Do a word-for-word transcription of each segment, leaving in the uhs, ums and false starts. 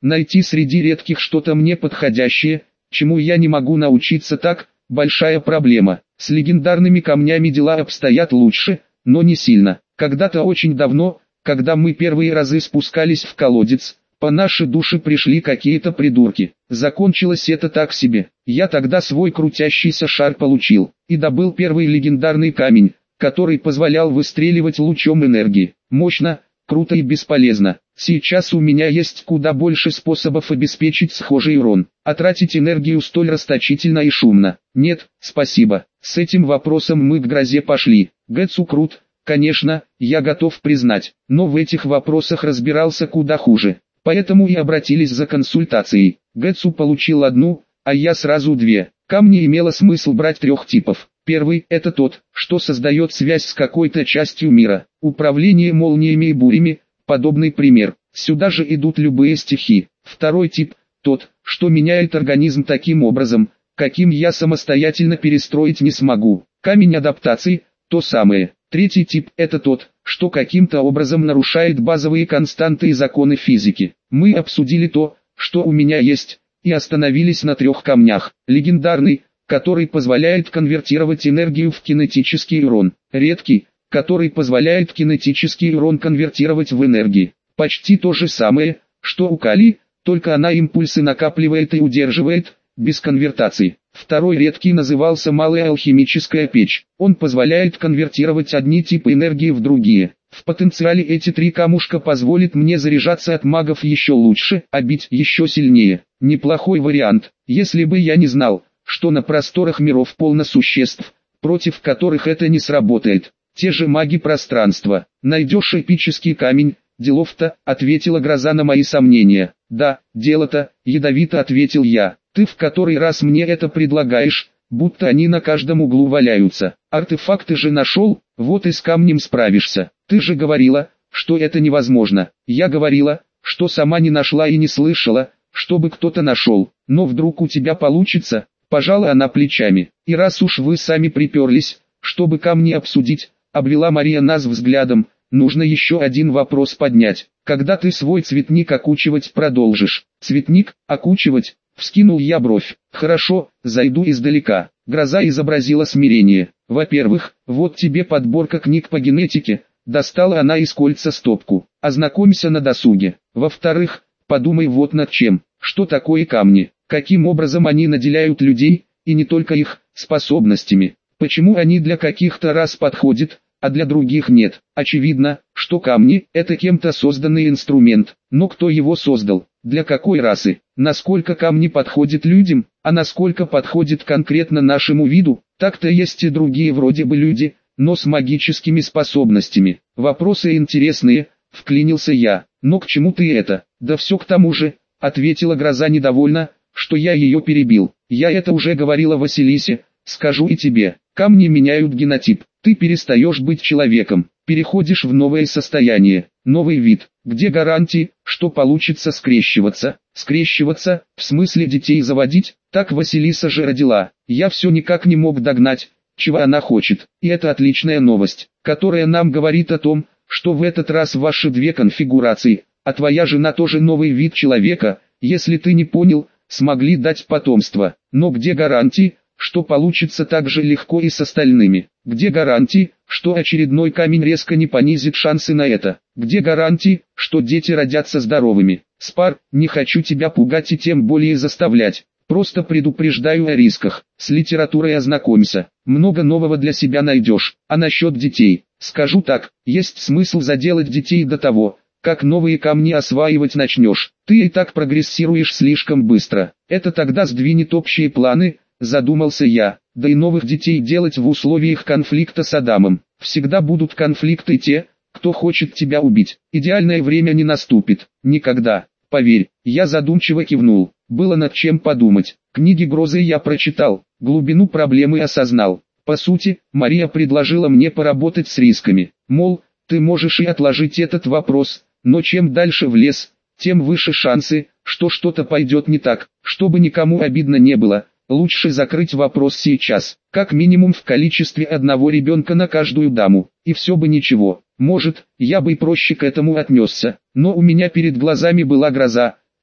Найти среди редких что-то мне подходящее, чему я не могу научиться, так, большая проблема. С легендарными камнями дела обстоят лучше, но не сильно. Когда-то очень давно, когда мы первые разы спускались в колодец, по нашей душе пришли какие-то придурки. Закончилось это так себе. Я тогда свой крутящийся шар получил, и добыл первый легендарный камень, который позволял выстреливать лучом энергии. Мощно, круто и бесполезно. Сейчас у меня есть куда больше способов обеспечить схожий урон. А тратить энергию столь расточительно и шумно. Нет, спасибо. С этим вопросом мы к грозе пошли. Гэцу крут, конечно, я готов признать, но в этих вопросах разбирался куда хуже. Поэтому и обратились за консультацией. Гэцу получил одну, а я сразу две. Камни имело смысл брать трех типов. Первый – это тот, что создает связь с какой-то частью мира. Управление молниями и бурями – подобный пример. Сюда же идут любые стихи. Второй тип – тот, что меняет организм таким образом, каким я самостоятельно перестроить не смогу. Камень адаптации – то самое. Третий тип – это тот, что каким-то образом нарушает базовые константы и законы физики. Мы обсудили то, что у меня есть, и остановились на трех камнях. Легендарный, который позволяет конвертировать энергию в кинетический урон. Редкий, который позволяет кинетический урон конвертировать в энергию. Почти то же самое, что у Кали, только она импульсы накапливает и удерживает, без конвертации. Второй редкий назывался малая алхимическая печь. Он позволяет конвертировать одни типы энергии в другие. В потенциале эти три камушка позволят мне заряжаться от магов еще лучше, а бить еще сильнее. Неплохой вариант, если бы я не знал, что на просторах миров полно существ, против которых это не сработает. Те же маги пространства. Найдешь эпический камень, делов-то, ответила гроза на мои сомнения. Да, дело-то, ядовито ответил я. Ты в который раз мне это предлагаешь, будто они на каждом углу валяются. Артефакты же нашел, вот и с камнем справишься. Ты же говорила, что это невозможно. Я говорила, что сама не нашла и не слышала, чтобы кто-то нашел. Но вдруг у тебя получится, пожала она плечами. И раз уж вы сами приперлись, чтобы камни обсудить, обвела Мария нас взглядом, нужно еще один вопрос поднять. Когда ты свой цветник окучивать продолжишь? Цветник, окучивать? Вскинул я бровь. Хорошо, зайду издалека. Гроза изобразила смирение. Во-первых, вот тебе подборка книг по генетике. Достала она из кольца стопку. Ознакомься на досуге. Во-вторых, подумай вот над чем. Что такое камни? Каким образом они наделяют людей, и не только их, способностями? Почему они для каких-то рас подходят, а для других нет? Очевидно, что камни – это кем-то созданный инструмент. Но кто его создал? Для какой расы? Насколько камни подходят людям, а насколько подходят конкретно нашему виду? Так-то есть и другие вроде бы люди, но с магическими способностями. Вопросы интересные, вклинился я. Но к чему ты это? Да все к тому же, ответила гроза недовольно, что я ее перебил. Я это уже говорила Василисе, скажу и тебе. Камни меняют генотип. Ты перестаешь быть человеком, переходишь в новое состояние, новый вид. Где гарантии, что получится скрещиваться? Скрещиваться, в смысле детей заводить? Так Василиса же родила. Я все никак не мог догнать, чего она хочет. И это отличная новость, которая нам говорит о том, что в этот раз ваши две конфигурации, а твоя жена тоже новый вид человека, если ты не понял, смогли дать потомство. Но где гарантии, что получится так же легко и с остальными? Где гарантии, что очередной камень резко не понизит шансы на это? Где гарантии, что дети родятся здоровыми? Спар, не хочу тебя пугать и тем более заставлять. Просто предупреждаю о рисках. С литературой ознакомься. Много нового для себя найдешь. А насчет детей, скажу так, есть смысл заделать детей до того, как новые камни осваивать начнешь. Ты и так прогрессируешь слишком быстро. Это тогда сдвинет общие планы, задумался я. Да и новых детей делать в условиях конфликта с Адамом. Всегда будут конфликты те, кто хочет тебя убить. Идеальное время не наступит. Никогда. Поверь, я задумчиво кивнул. Было над чем подумать. Книги Грозы я прочитал, глубину проблемы осознал. По сути, Мария предложила мне поработать с рисками. Мол, ты можешь и отложить этот вопрос, но чем дальше в лес, тем выше шансы, что что-то пойдет не так. Чтобы никому обидно не было, лучше закрыть вопрос сейчас. Как минимум в количестве одного ребенка на каждую даму. И все бы ничего. Может, я бы и проще к этому отнесся. Но у меня перед глазами была гроза,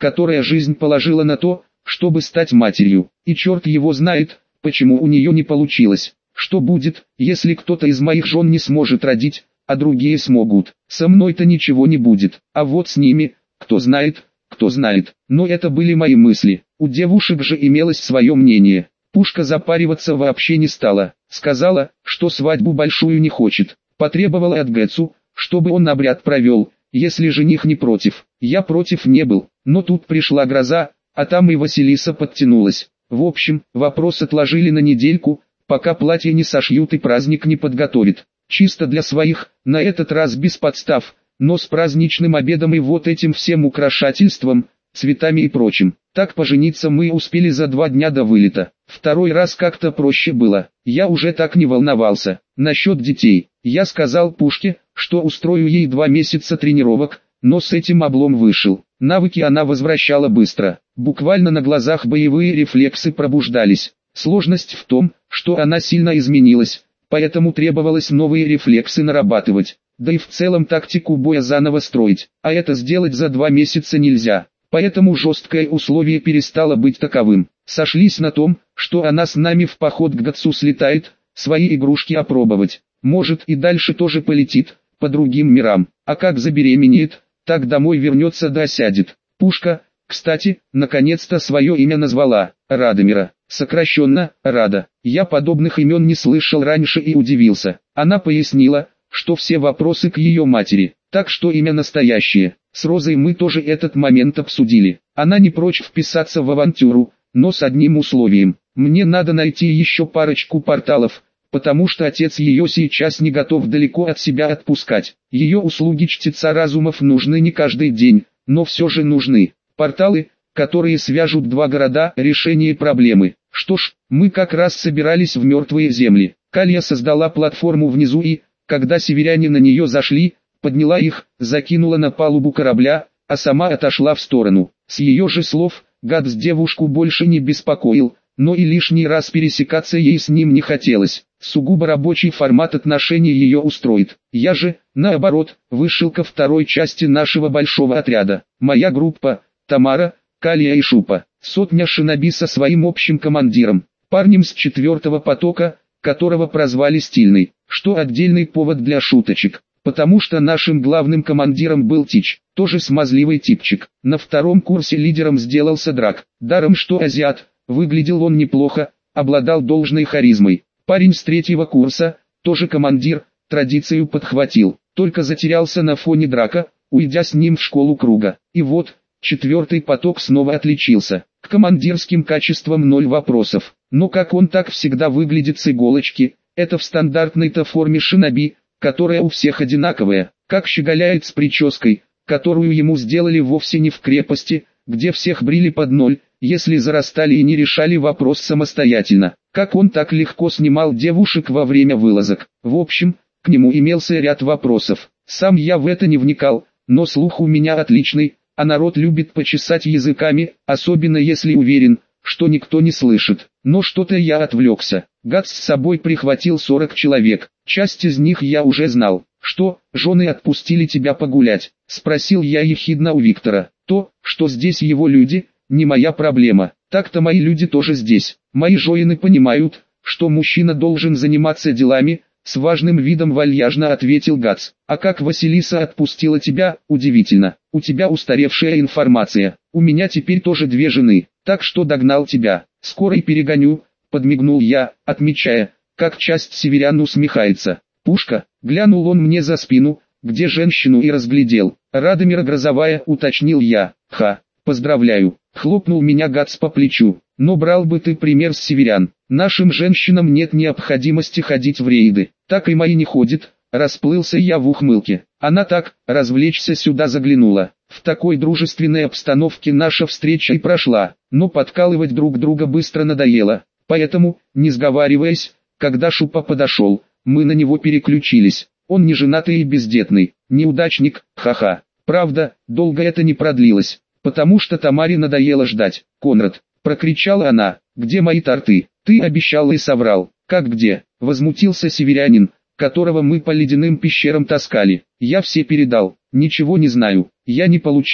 которая жизнь положила на то, чтобы стать матерью. И черт его знает, почему у нее не получилось. Что будет, если кто-то из моих жен не сможет родить, а другие смогут? Со мной-то ничего не будет, а вот с ними, кто знает, кто знает. Но это были мои мысли. У девушек же имелось свое мнение. Пушка запариваться вообще не стала. Сказала, что свадьбу большую не хочет. Потребовала от Гэтсу, чтобы он обряд провел, если жених не против. Я против не был, но тут пришла гроза, а там и Василиса подтянулась. В общем, вопрос отложили на недельку, пока платье не сошьют и праздник не подготовят. Чисто для своих, на этот раз без подстав, но с праздничным обедом и вот этим всем украшательством, цветами и прочим. Так пожениться мы успели за два дня до вылета. Второй раз как-то проще было. Я уже так не волновался. Насчет детей, я сказал Пушке, что устрою ей два месяца тренировок, но с этим облом вышел. Навыки она возвращала быстро. Буквально на глазах боевые рефлексы пробуждались. Сложность в том, что она сильно изменилась, поэтому требовалось новые рефлексы нарабатывать. Да и в целом тактику боя заново строить, а это сделать за два месяца нельзя. Поэтому жесткое условие перестало быть таковым. Сошлись на том, что она с нами в поход к Гэтсу слетает, свои игрушки опробовать. Может и дальше тоже полетит, по другим мирам. А как забеременеет, так домой вернется да осядет. Пушка, кстати, наконец-то свое имя назвала. Радомира. Сокращенно, Рада. Я подобных имен не слышал раньше и удивился. Она пояснила, что все вопросы к ее матери, так что имя настоящее. С Розой мы тоже этот момент обсудили. Она не прочь вписаться в авантюру, но с одним условием. Мне надо найти еще парочку порталов, потому что отец ее сейчас не готов далеко от себя отпускать. Ее услуги чтеца разумов нужны не каждый день, но все же нужны. Порталы, которые свяжут два города, решение проблемы. Что ж, мы как раз собирались в мертвые земли. Калья создала платформу внизу и, когда северяне на нее зашли, подняла их, закинула на палубу корабля, а сама отошла в сторону. С ее же слов, Гэтс девушку больше не беспокоил, но и лишний раз пересекаться ей с ним не хотелось. Сугубо рабочий формат отношений ее устроит. Я же, наоборот, вышел ко второй части нашего большого отряда. Моя группа, Тамара, Калья и Шупа, сотня шиноби со своим общим командиром, парнем с четвертого потока, которого прозвали Стильный, что отдельный повод для шуточек. Потому что нашим главным командиром был Тич, тоже смазливый типчик. На втором курсе лидером сделался Драк. Даром что азиат, выглядел он неплохо, обладал должной харизмой. Парень с третьего курса, тоже командир, традицию подхватил, только затерялся на фоне Драка, уйдя с ним в школу круга. И вот, четвертый поток снова отличился. К командирским качествам ноль вопросов. Но как он так всегда выглядит с иголочки, это в стандартной-то форме шиноби, которая у всех одинаковая, как щеголяет с прической, которую ему сделали вовсе не в крепости, где всех брили под ноль, если зарастали и не решали вопрос самостоятельно. Как он так легко снимал девушек во время вылазок. В общем, к нему имелся ряд вопросов. Сам я в это не вникал, но слух у меня отличный, а народ любит почесать языками, особенно если уверен, что никто не слышит. Но что-то я отвлекся. Гэтс с собой прихватил сорок человек. Часть из них я уже знал. «Что, жены отпустили тебя погулять?» — спросил я ехидно у Виктора. «То, что здесь его люди, не моя проблема. Так-то мои люди тоже здесь. Мои жоины понимают, что мужчина должен заниматься делами», — с важным видом вальяжно ответил Гэтс. «А как Василиса отпустила тебя, удивительно. У тебя устаревшая информация. У меня теперь тоже две жены, так что догнал тебя. Скоро и перегоню», — подмигнул я, отмечая, как часть северян усмехается. «Пушка», — глянул он мне за спину, где женщину и разглядел. «Радомира Грозовая», — уточнил я. «Ха, поздравляю», — хлопнул меня Гэтс по плечу. «Но брал бы ты пример с северян. Нашим женщинам нет необходимости ходить в рейды. Так и мои не ходят», — расплылся я в ухмылке. Она так, развлечься сюда заглянула. В такой дружественной обстановке наша встреча и прошла, но подкалывать друг друга быстро надоело. Поэтому, не сговариваясь, когда Шупа подошел, мы на него переключились. Он не женатый и бездетный, неудачник, ха-ха. Правда, долго это не продлилось, потому что Тамаре надоело ждать. «Конрад», — прокричала она, — «где мои торты? Ты обещал и соврал». «Как где?» — возмутился северянин, которого мы по ледяным пещерам таскали. «Я все передал, ничего не знаю, я не получила».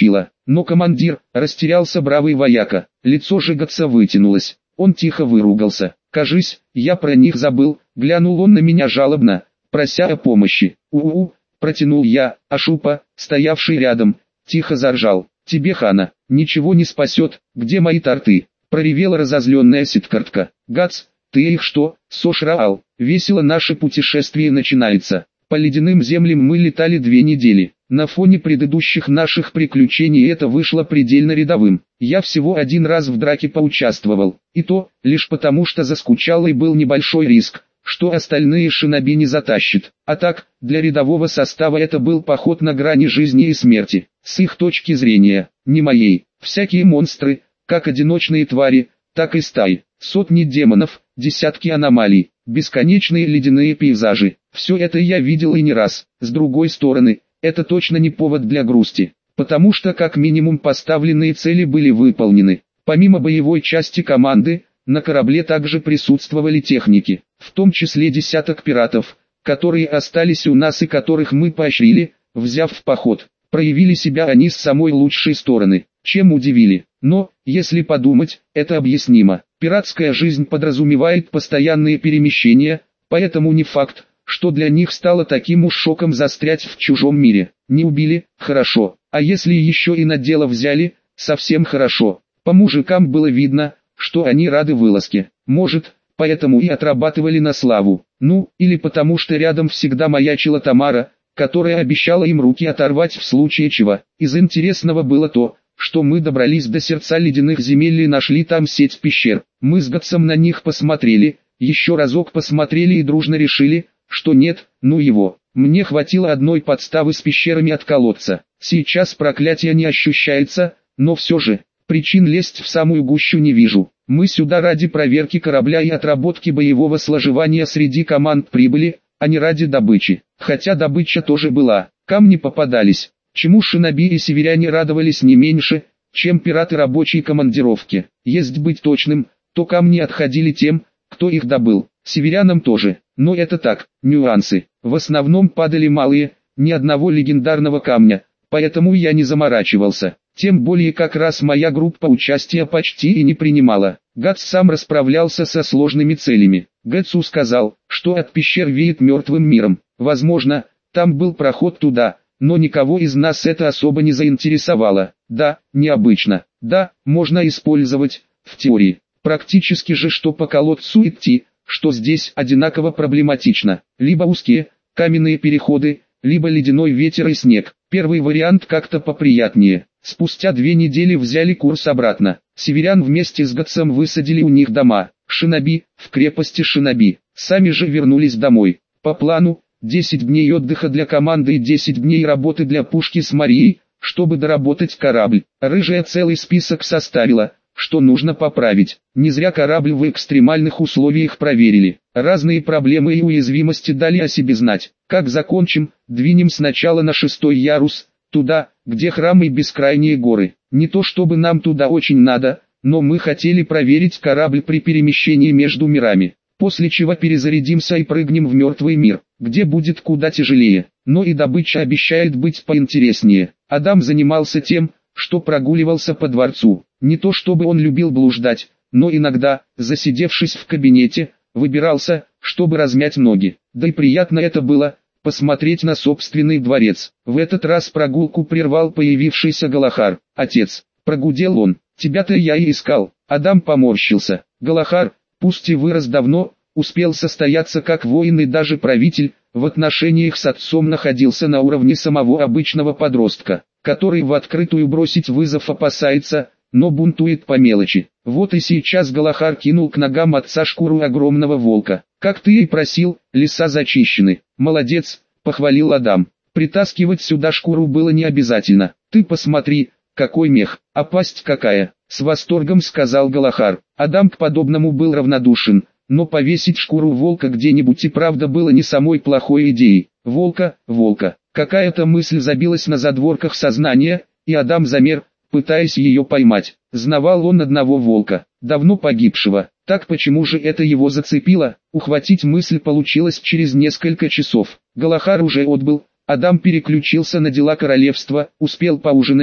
Но командир, растерялся бравый вояка, лицо Жигатца вытянулось, он тихо выругался. «Кажись, я про них забыл», глянул он на меня жалобно, прося о помощи. «У-у-у», протянул я, а Шупа, стоявший рядом, тихо заржал. «Тебе, Хана, ничего не спасет, где мои торты?» Проревела разозленная Сидкартка. «Гац, ты их что, сожрал? Весело наше путешествие начинается. По ледяным землям мы летали две недели. На фоне предыдущих наших приключений это вышло предельно рядовым. Я всего один раз в драке поучаствовал, и то, лишь потому что заскучал и был небольшой риск, что остальные шиноби не затащат. А так, для рядового состава это был поход на грани жизни и смерти. С их точки зрения, не моей, всякие монстры, как одиночные твари, так и стаи, сотни демонов, десятки аномалий, бесконечные ледяные пейзажи. Все это я видел и не раз. С другой стороны, это точно не повод для грусти, потому что как минимум поставленные цели были выполнены. Помимо боевой части команды, на корабле также присутствовали техники, в том числе десяток пиратов, которые остались у нас и которых мы поощрили, взяв в поход. Проявили себя они с самой лучшей стороны, чем удивили. Но, если подумать, это объяснимо. Пиратская жизнь подразумевает постоянные перемещения, поэтому не факт, что для них стало таким уж шоком застрять в чужом мире. Не убили, хорошо, а если еще и на дело взяли, совсем хорошо. По мужикам было видно, что они рады вылазке. Может, поэтому и отрабатывали на славу. Ну, или потому что рядом всегда маячила Тамара, которая обещала им руки оторвать в случае чего. Из интересного было то, что мы добрались до сердца ледяных земель и нашли там сеть пещер. Мы с Гатсом на них посмотрели, еще разок посмотрели и дружно решили, что нет, ну его. Мне хватило одной подставы с пещерами от колодца. Сейчас проклятие не ощущается, но все же, причин лезть в самую гущу не вижу. Мы сюда ради проверки корабля и отработки боевого сложевания среди команд прибыли, а не ради добычи. Хотя добыча тоже была, камни попадались, чему шиноби и северяне радовались не меньше, чем пираты рабочей командировки. Если быть точным, то камни отходили тем, кто их добыл, северянам тоже. Но это так, нюансы. В основном падали малые, ни одного легендарного камня, поэтому я не заморачивался. Тем более как раз моя группа участия почти и не принимала. Гатс сам расправлялся со сложными целями. Гатсу сказал, что от пещер веет мертвым миром. Возможно, там был проход туда, но никого из нас это особо не заинтересовало. Да, необычно. Да, можно использовать, в теории. Практически же что по колодцу идти, что здесь одинаково проблематично. Либо узкие, каменные переходы, либо ледяной ветер и снег. Первый вариант как-то поприятнее. Спустя две недели взяли курс обратно. Северян вместе с Гатсом высадили у них дома. Шиноби, в крепости Шиноби. Сами же вернулись домой. По плану, десять дней отдыха для команды и десять дней работы для пушки с Марией, чтобы доработать корабль. Рыжая целый список составила, что нужно поправить. Не зря корабль в экстремальных условиях проверили. Разные проблемы и уязвимости дали о себе знать. Как закончим, двинем сначала на шестой ярус, туда, где храмы и бескрайние горы. Не то чтобы нам туда очень надо, но мы хотели проверить корабль при перемещении между мирами. После чего перезарядимся и прыгнем в мертвый мир, где будет куда тяжелее. Но и добыча обещает быть поинтереснее. Адам занимался тем, что прогуливался по дворцу. Не то чтобы он любил блуждать, но иногда, засидевшись в кабинете, выбирался, чтобы размять ноги. Да и приятно это было, посмотреть на собственный дворец. В этот раз прогулку прервал появившийся Галахар. «Отец», — прогудел он, — «тебя-то я и искал». Адам поморщился. Галахар, пусть и вырос давно, успел состояться как воин и даже правитель, в отношениях с отцом находился на уровне самого обычного подростка, который в открытую бросить вызов опасается, но бунтует по мелочи. Вот и сейчас Галахар кинул к ногам отца шкуру огромного волка. «Как ты и просил, леса зачищены». «Молодец», — похвалил Адам. «Притаскивать сюда шкуру было не обязательно. Ты посмотри, какой мех, а пасть какая», — с восторгом сказал Галахар. Адам к подобному был равнодушен, но повесить шкуру волка где-нибудь и правда было не самой плохой идеей. Волка, волка. Какая-то мысль забилась на задворках сознания, и Адам замер, пытаясь ее поймать. Знавал он одного волка, давно погибшего. Так почему же это его зацепило? Ухватить мысль получилось через несколько часов. Галахар уже отбыл, Адам переключился на дела королевства, успел поужинать,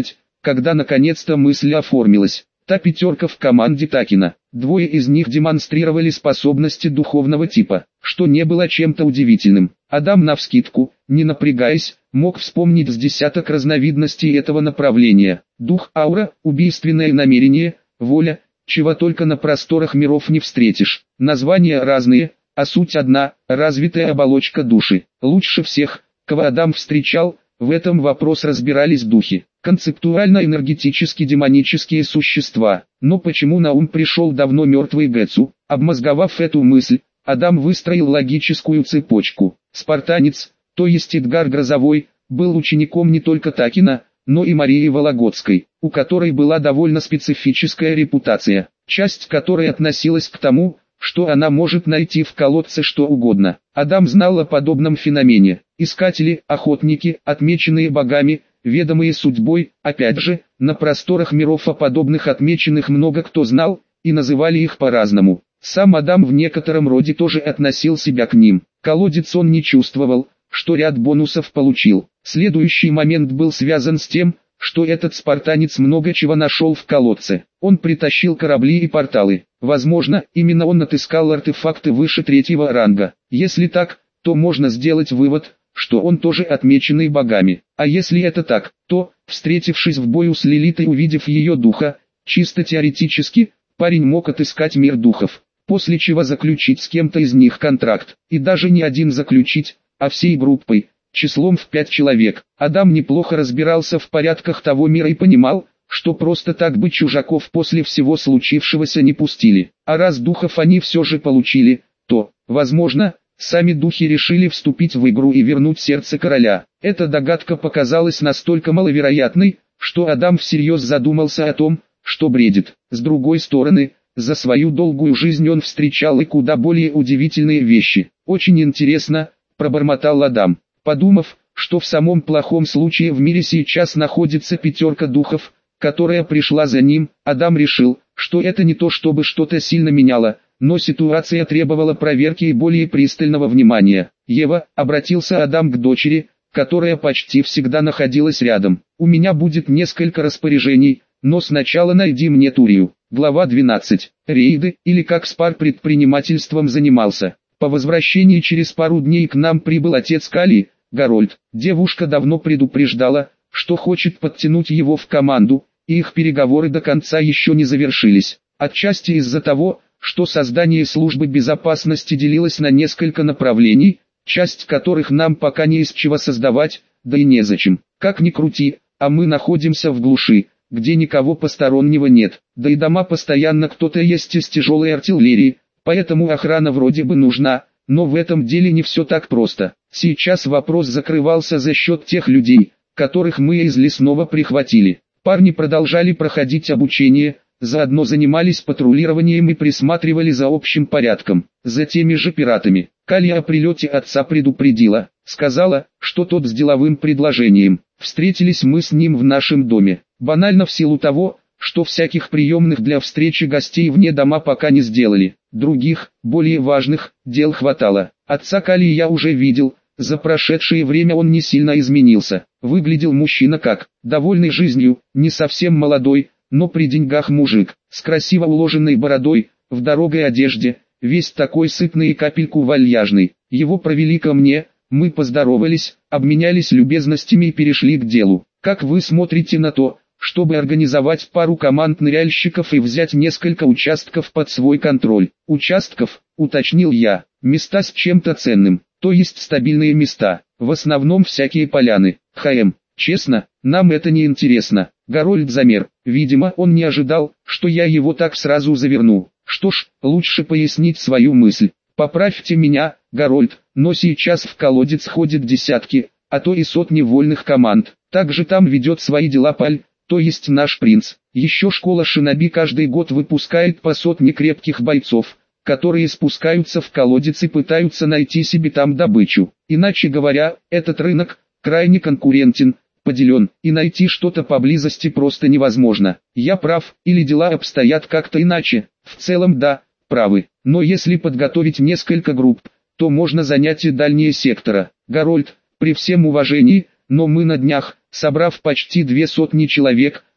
когда наконец-то мысль оформилась. Та пятерка в команде Такина. Двое из них демонстрировали способности духовного типа, что не было чем-то удивительным. Адам навскидку, не напрягаясь, мог вспомнить с десяток разновидностей этого направления. Дух, аура, убийственное намерение, воля, чего только на просторах миров не встретишь. Названия разные, а суть одна – развитая оболочка души. Лучше всех, кого Адам встречал, в этом вопрос разбирались духи. Концептуально-энергетически демонические существа. Но почему на ум пришел давно мертвый Гэцу? Обмозговав эту мысль, Адам выстроил логическую цепочку. Спартанец, то есть Эдгар Грозовой, был учеником не только Такина, но и Марии Вологодской, у которой была довольно специфическая репутация, часть которой относилась к тому, что она может найти в колодце что угодно. Адам знал о подобном феномене. Искатели, охотники, отмеченные богами, ведомые судьбой, опять же, на просторах миров о подобных отмеченных много кто знал, и называли их по-разному. Сам Адам в некотором роде тоже относил себя к ним. Колодец он не чувствовал, что ряд бонусов получил. Следующий момент был связан с тем, что этот спартанец много чего нашел в колодце. Он притащил корабли и порталы. Возможно, именно он отыскал артефакты выше третьего ранга. Если так, то можно сделать вывод, что он тоже отмеченный богами. А если это так, то, встретившись в бою с Лилитой, увидев ее духа, чисто теоретически, парень мог отыскать мир духов, после чего заключить с кем-то из них контракт. И даже не один заключить, а всей группой, числом в пять человек. Адам неплохо разбирался в порядках того мира и понимал, что просто так бы чужаков после всего случившегося не пустили. А раз духов они все же получили, то, возможно, сами духи решили вступить в игру и вернуть сердце короля. Эта догадка показалась настолько маловероятной, что Адам всерьез задумался о том, что бредит. С другой стороны, за свою долгую жизнь он встречал и куда более удивительные вещи. «Очень интересно», – пробормотал Адам, подумав, что в самом плохом случае в мире сейчас находится пятерка духов, которая пришла за ним. Адам решил, что это не то чтобы что-то сильно меняло, но ситуация требовала проверки и более пристального внимания. «Ева», — обратился Адам к дочери, которая почти всегда находилась рядом, — «у меня будет несколько распоряжений, но сначала найди мне Турию». Глава двенадцать. Рейды, или как Спар предпринимательством занимался. По возвращении через пару дней к нам прибыл отец Кали, Гарольд. Девушка давно предупреждала, что хочет подтянуть его в команду, и их переговоры до конца еще не завершились. Отчасти из-за того, что создание службы безопасности делилось на несколько направлений, часть которых нам пока не из чего создавать, да и незачем. Как ни крути, а мы находимся в глуши, где никого постороннего нет, да и дома постоянно кто-то есть из тяжелой артиллерии, поэтому охрана вроде бы нужна, но в этом деле не все так просто. Сейчас вопрос закрывался за счет тех людей, которых мы из лесного прихватили. Парни продолжали проходить обучение, заодно занимались патрулированием и присматривали за общим порядком, за теми же пиратами. Калия о прилете отца предупредила, сказала, что тот с деловым предложением. Встретились мы с ним в нашем доме, банально в силу того, что всяких приемных для встречи гостей вне дома пока не сделали. Других, более важных, дел хватало. Отца Калии я уже видел. За прошедшее время он не сильно изменился. Выглядел мужчина как, довольный жизнью, не совсем молодой, но при деньгах мужик, с красиво уложенной бородой, в дорогой одежде, весь такой сытный и капельку вальяжный. Его провели ко мне, мы поздоровались, обменялись любезностями и перешли к делу. Как вы смотрите на то, чтобы организовать пару команд ныряльщиков и взять несколько участков под свой контроль? Участков, уточнил я, места с чем-то ценным. То есть стабильные места, в основном всякие поляны. ХМ, честно, нам это не интересно. Гарольд замер, видимо он не ожидал, что я его так сразу заверну. Что ж, лучше пояснить свою мысль. Поправьте меня, Гарольд, но сейчас в колодец ходят десятки, а то и сотни вольных команд. Также там ведет свои дела Паль, то есть наш принц. Еще школа Шиноби каждый год выпускает по сотне крепких бойцов, которые спускаются в колодец и пытаются найти себе там добычу. Иначе говоря, этот рынок крайне конкурентен, поделен, и найти что-то поблизости просто невозможно. Я прав, или дела обстоят как-то иначе? В целом да, правы, но если подготовить несколько групп, то можно занять и дальние сектора. Гарольд, при всем уважении, но мы на днях, собрав почти две сотни человек,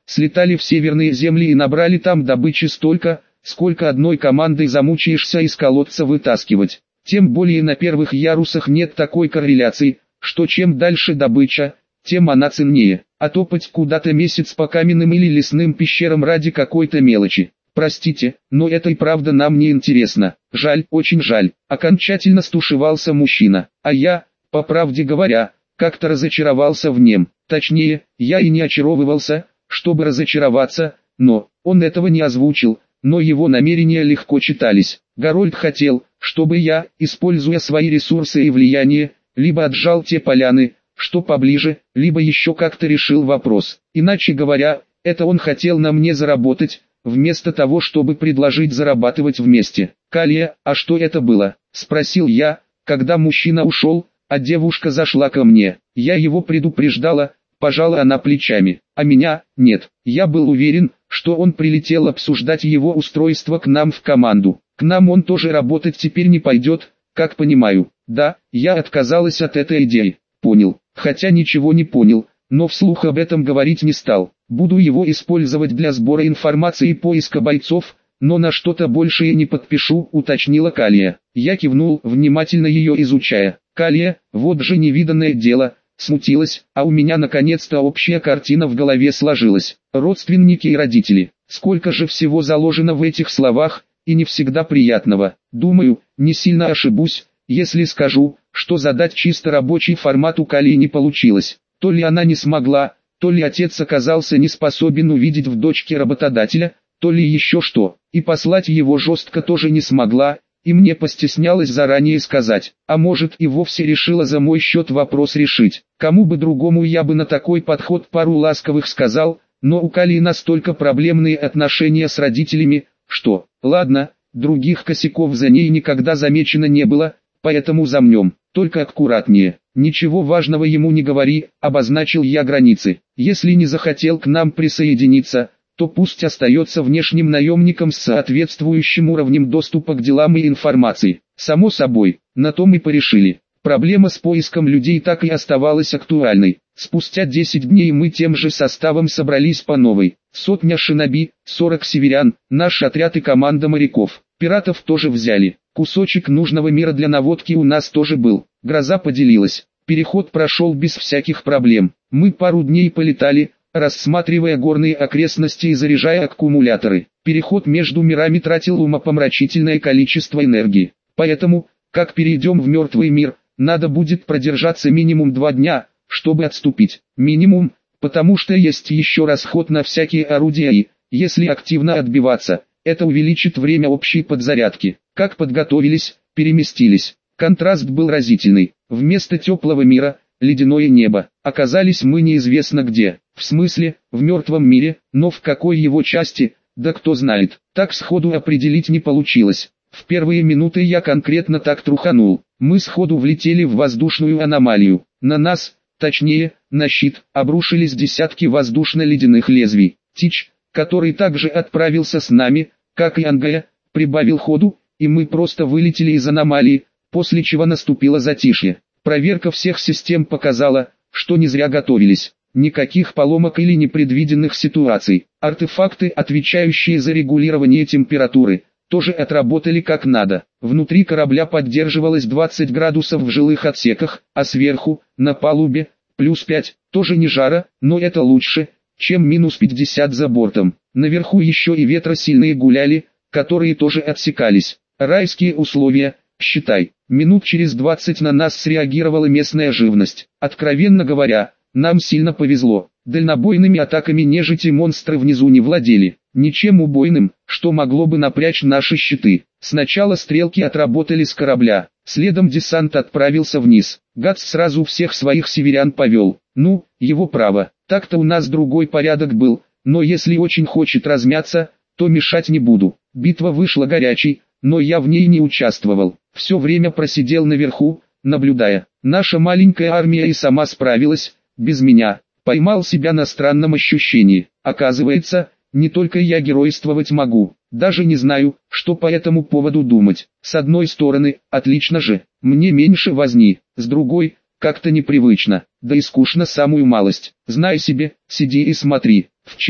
слетали в северные земли и набрали там добычи столько, сколько одной командой замучаешься из колодца вытаскивать. Тем более на первых ярусах нет такой корреляции, что чем дальше добыча, тем она ценнее. А топать куда-то месяц по каменным или лесным пещерам ради какой-то мелочи. Простите, но это и правда нам не интересно. Жаль, очень жаль. Окончательно стушевался мужчина. А я, по правде говоря, как-то разочаровался в нем. Точнее, я и не очаровывался, чтобы разочароваться, но он этого не озвучил, но его намерения легко читались. Гарольд хотел, чтобы я, используя свои ресурсы и влияние, либо отжал те поляны, что поближе, либо еще как-то решил вопрос. Иначе говоря, это он хотел на мне заработать, вместо того, чтобы предложить зарабатывать вместе. «Калия, а что это было?» – спросил я, когда мужчина ушел, а девушка зашла ко мне. Я его предупреждала, пожала она плечами, а меня – нет. Я был уверен, что он прилетел обсуждать его устройство к нам в команду. К нам он тоже работать теперь не пойдет, как понимаю. Да, я отказалась от этой идеи. Понял, хотя ничего не понял, но вслух об этом говорить не стал. Буду его использовать для сбора информации и поиска бойцов, но на что-то большее не подпишу, уточнила Калия. Я кивнул, внимательно ее изучая. Калия, вот же невиданное дело, смутилась, а у меня наконец-то общая картина в голове сложилась. Родственники и родители. Сколько же всего заложено в этих словах, и не всегда приятного. Думаю, не сильно ошибусь, если скажу, что задать чисто рабочий формат у Калии не получилось. То ли она не смогла, то ли отец оказался не способен увидеть в дочке работодателя, то ли еще что, и послать его жестко тоже не смогла, и мне постеснялась заранее сказать, а может и вовсе решила за мой счет вопрос решить. Кому бы другому я бы на такой подход пару ласковых сказал, но у Калии настолько проблемные отношения с родителями, что, ладно, других косяков за ней никогда замечено не было, поэтому замнем, только аккуратнее. Ничего важного ему не говори, обозначил я границы. Если не захотел к нам присоединиться, то пусть остается внешним наемником с соответствующим уровнем доступа к делам и информации. Само собой, на том и порешили. Проблема с поиском людей так и оставалась актуальной. Спустя десять дней мы тем же составом собрались по новой. Сотня шиноби, сорок северян, наш отряд и команда моряков. Пиратов тоже взяли. Кусочек нужного мира для наводки у нас тоже был. Гроза поделилась. Переход прошел без всяких проблем. Мы пару дней полетали, рассматривая горные окрестности и заряжая аккумуляторы. Переход между мирами тратил умопомрачительное количество энергии. Поэтому, как перейдем в мертвый мир, надо будет продержаться минимум два дня, чтобы отступить. Минимум, потому что есть еще расход на всякие орудия и, если активно отбиваться, это увеличит время общей подзарядки. Как подготовились, переместились. Контраст был разительный. Вместо теплого мира – ледяное небо. Оказались мы неизвестно где. В смысле, в мертвом мире, но в какой его части, да кто знает. Так сходу определить не получилось. В первые минуты я конкретно так труханул. Мы сходу влетели в воздушную аномалию. На нас, точнее, на щит, обрушились десятки воздушно-ледяных лезвий. Тич, который также отправился с нами, как и Ангая, прибавил ходу, и мы просто вылетели из аномалии, после чего наступило затишье. Проверка всех систем показала, что не зря готовились. Никаких поломок или непредвиденных ситуаций. Артефакты, отвечающие за регулирование температуры, тоже отработали как надо. Внутри корабля поддерживалось двадцать градусов в жилых отсеках, а сверху, на палубе, плюс пять, тоже не жара, но это лучше, чем минус пятьдесят за бортом. Наверху еще и ветросильные гуляли, которые тоже отсекались. Райские условия, считай. Минут через двадцать на нас среагировала местная живность. Откровенно говоря, нам сильно повезло. Дальнобойными атаками нежити монстры внизу не владели. Ничем убойным, что могло бы напрячь наши щиты. Сначала стрелки отработали с корабля, следом десант отправился вниз. Гац сразу всех своих северян повел. Ну, его право. Так-то у нас другой порядок был, но если очень хочет размяться, то мешать не буду. Битва вышла горячей, но я в ней не участвовал. Все время просидел наверху, наблюдая. Наша маленькая армия и сама справилась, без меня. Поймал себя на странном ощущении. Оказывается, не только я геройствовать могу. Даже не знаю, что по этому поводу думать. С одной стороны, отлично же, мне меньше возни. С другой, как-то непривычно, да и скучно самую малость. Знай себе, сиди и смотри. В чем,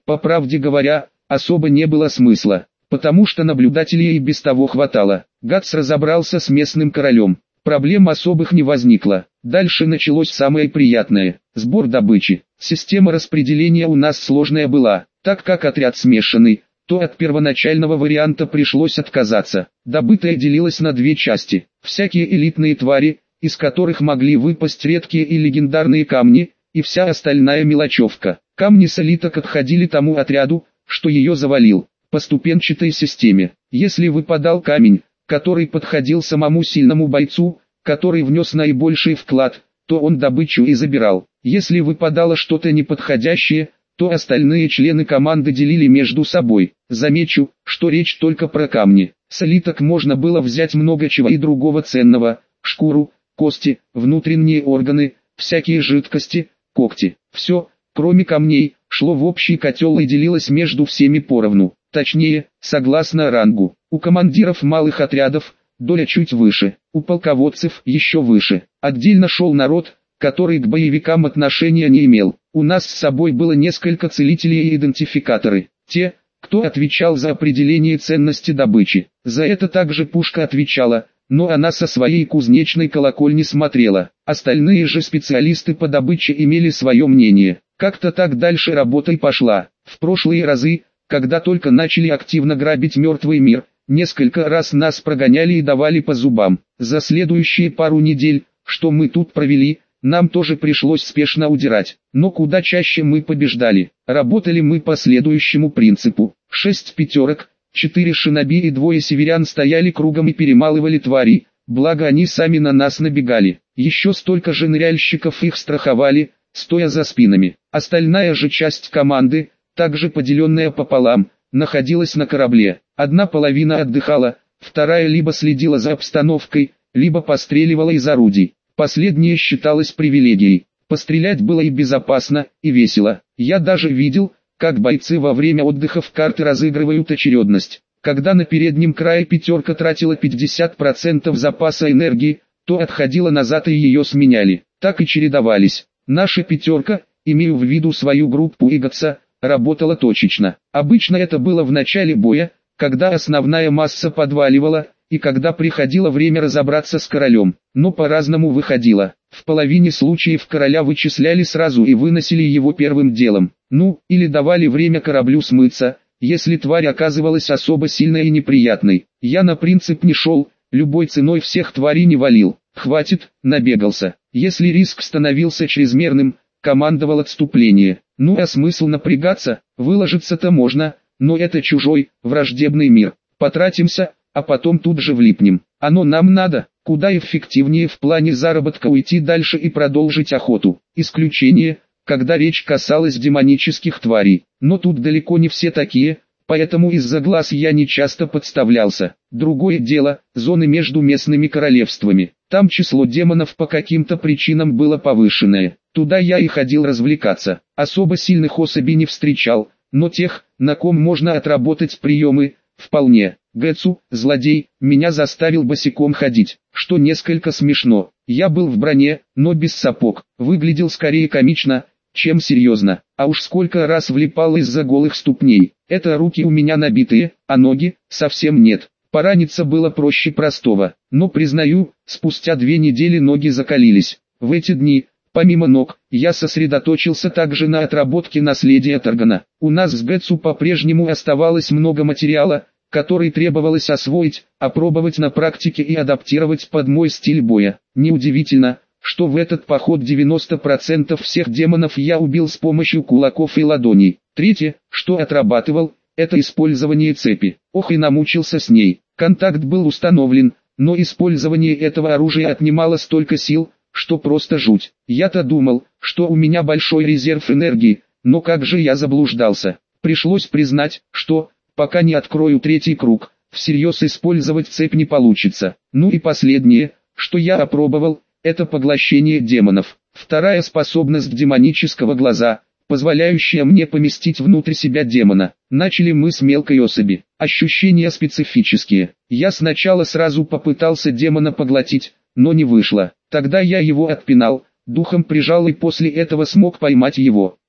По правде говоря, особо не было смысла, потому что наблюдателей и без того хватало. Гатс разобрался с местным королем. Проблем особых не возникло. Дальше началось самое приятное – сбор добычи. Система распределения у нас сложная была, так как отряд смешанный, то от первоначального варианта пришлось отказаться. Добытое делилось на две части. Всякие элитные твари, из которых могли выпасть редкие и легендарные камни, и вся остальная мелочевка. Камни с элиток отходили тому отряду, что ее завалил. По ступенчатой системе. Если выпадал камень, который подходил самому сильному бойцу, который внес наибольший вклад, то он добычу и забирал. Если выпадало что-то неподходящее, то остальные члены команды делили между собой. Замечу, что речь только про камни. С элиток можно было взять много чего и другого ценного: шкуру, кости, внутренние органы, всякие жидкости, когти. Все, кроме камней, шло в общий котел и делилось между всеми поровну. Точнее, согласно рангу. У командиров малых отрядов доля чуть выше, у полководцев еще выше. Отдельно шел народ, который к боевикам отношения не имел. У нас с собой было несколько целителей и идентификаторы. Те, кто отвечал за определение ценности добычи. За это также пушка отвечала, но она со своей кузнечной колокольни смотрела. Остальные же специалисты по добыче имели свое мнение. Как-то так дальше работа и пошла. В прошлые разы, когда только начали активно грабить мертвый мир, несколько раз нас прогоняли и давали по зубам. За следующие пару недель, что мы тут провели, нам тоже пришлось спешно удирать. Но куда чаще мы побеждали. Работали мы по следующему принципу. Шесть пятерок, четыре шиноби и двое северян стояли кругом и перемалывали твари, благо они сами на нас набегали. Еще столько же ныряльщиков их страховали, стоя за спинами. Остальная же часть команды, также поделенная пополам, находилась на корабле. Одна половина отдыхала, вторая либо следила за обстановкой, либо постреливала из орудий. Последнее считалось привилегией. Пострелять было и безопасно, и весело. Я даже видел, как бойцы во время отдыха в карты разыгрывают очередность. Когда на переднем крае пятерка тратила пятьдесят процентов запаса энергии, то отходила назад и ее сменяли. Так и чередовались. Наша пятерка, имею в виду свою группу Игатса, работала точечно. Обычно это было в начале боя, когда основная масса подваливала, и когда приходило время разобраться с королем. Но по-разному выходило. В половине случаев короля вычисляли сразу и выносили его первым делом. Ну, или давали время кораблю смыться, если тварь оказывалась особо сильной и неприятной. Я на принцип не шел, любой ценой всех тварей не валил. Хватит, набегался. Если риск становился чрезмерным, командовал отступление. Ну а смысл напрягаться? Выложиться-то можно, но это чужой, враждебный мир. Потратимся, а потом тут же влипнем. Оно нам надо. Куда эффективнее в плане заработка уйти дальше и продолжить охоту. Исключение, когда речь касалась демонических тварей. Но тут далеко не все такие, поэтому из-за глаз я не часто подставлялся. Другое дело, зоны между местными королевствами. Там число демонов по каким-то причинам было повышенное. Туда я и ходил развлекаться. Особо сильных особей не встречал, но тех, на ком можно отработать приемы, вполне. Гэцу, злодей, меня заставил босиком ходить, что несколько смешно. Я был в броне, но без сапог. Выглядел скорее комично, чем серьезно. А уж сколько раз влипал из-за голых ступней. Это руки у меня набитые, а ноги совсем нет. Пораниться было проще простого. Но признаю, спустя две недели ноги закалились. В эти дни, помимо ног, я сосредоточился также на отработке наследия Таргана. У нас с Гэцу по-прежнему оставалось много материала, который требовалось освоить, опробовать на практике и адаптировать под мой стиль боя. Неудивительно, что в этот поход девяносто процентов всех демонов я убил с помощью кулаков и ладоней. Третье, что отрабатывал, это использование цепи. Ох и намучился с ней. Контакт был установлен, но использование этого оружия отнимало столько сил, что просто жуть. Я-то думал, что у меня большой резерв энергии, но как же я заблуждался. Пришлось признать, что, пока не открою третий круг, всерьез использовать цепь не получится. Ну и последнее, что я опробовал, это поглощение демонов. Вторая способность демонического глаза, позволяющая мне поместить внутрь себя демона. Начали мы с мелкой особи. Ощущения специфические. Я сначала сразу попытался демона поглотить, но не вышло. Тогда я его отпинал, духом прижал и после этого смог поймать его.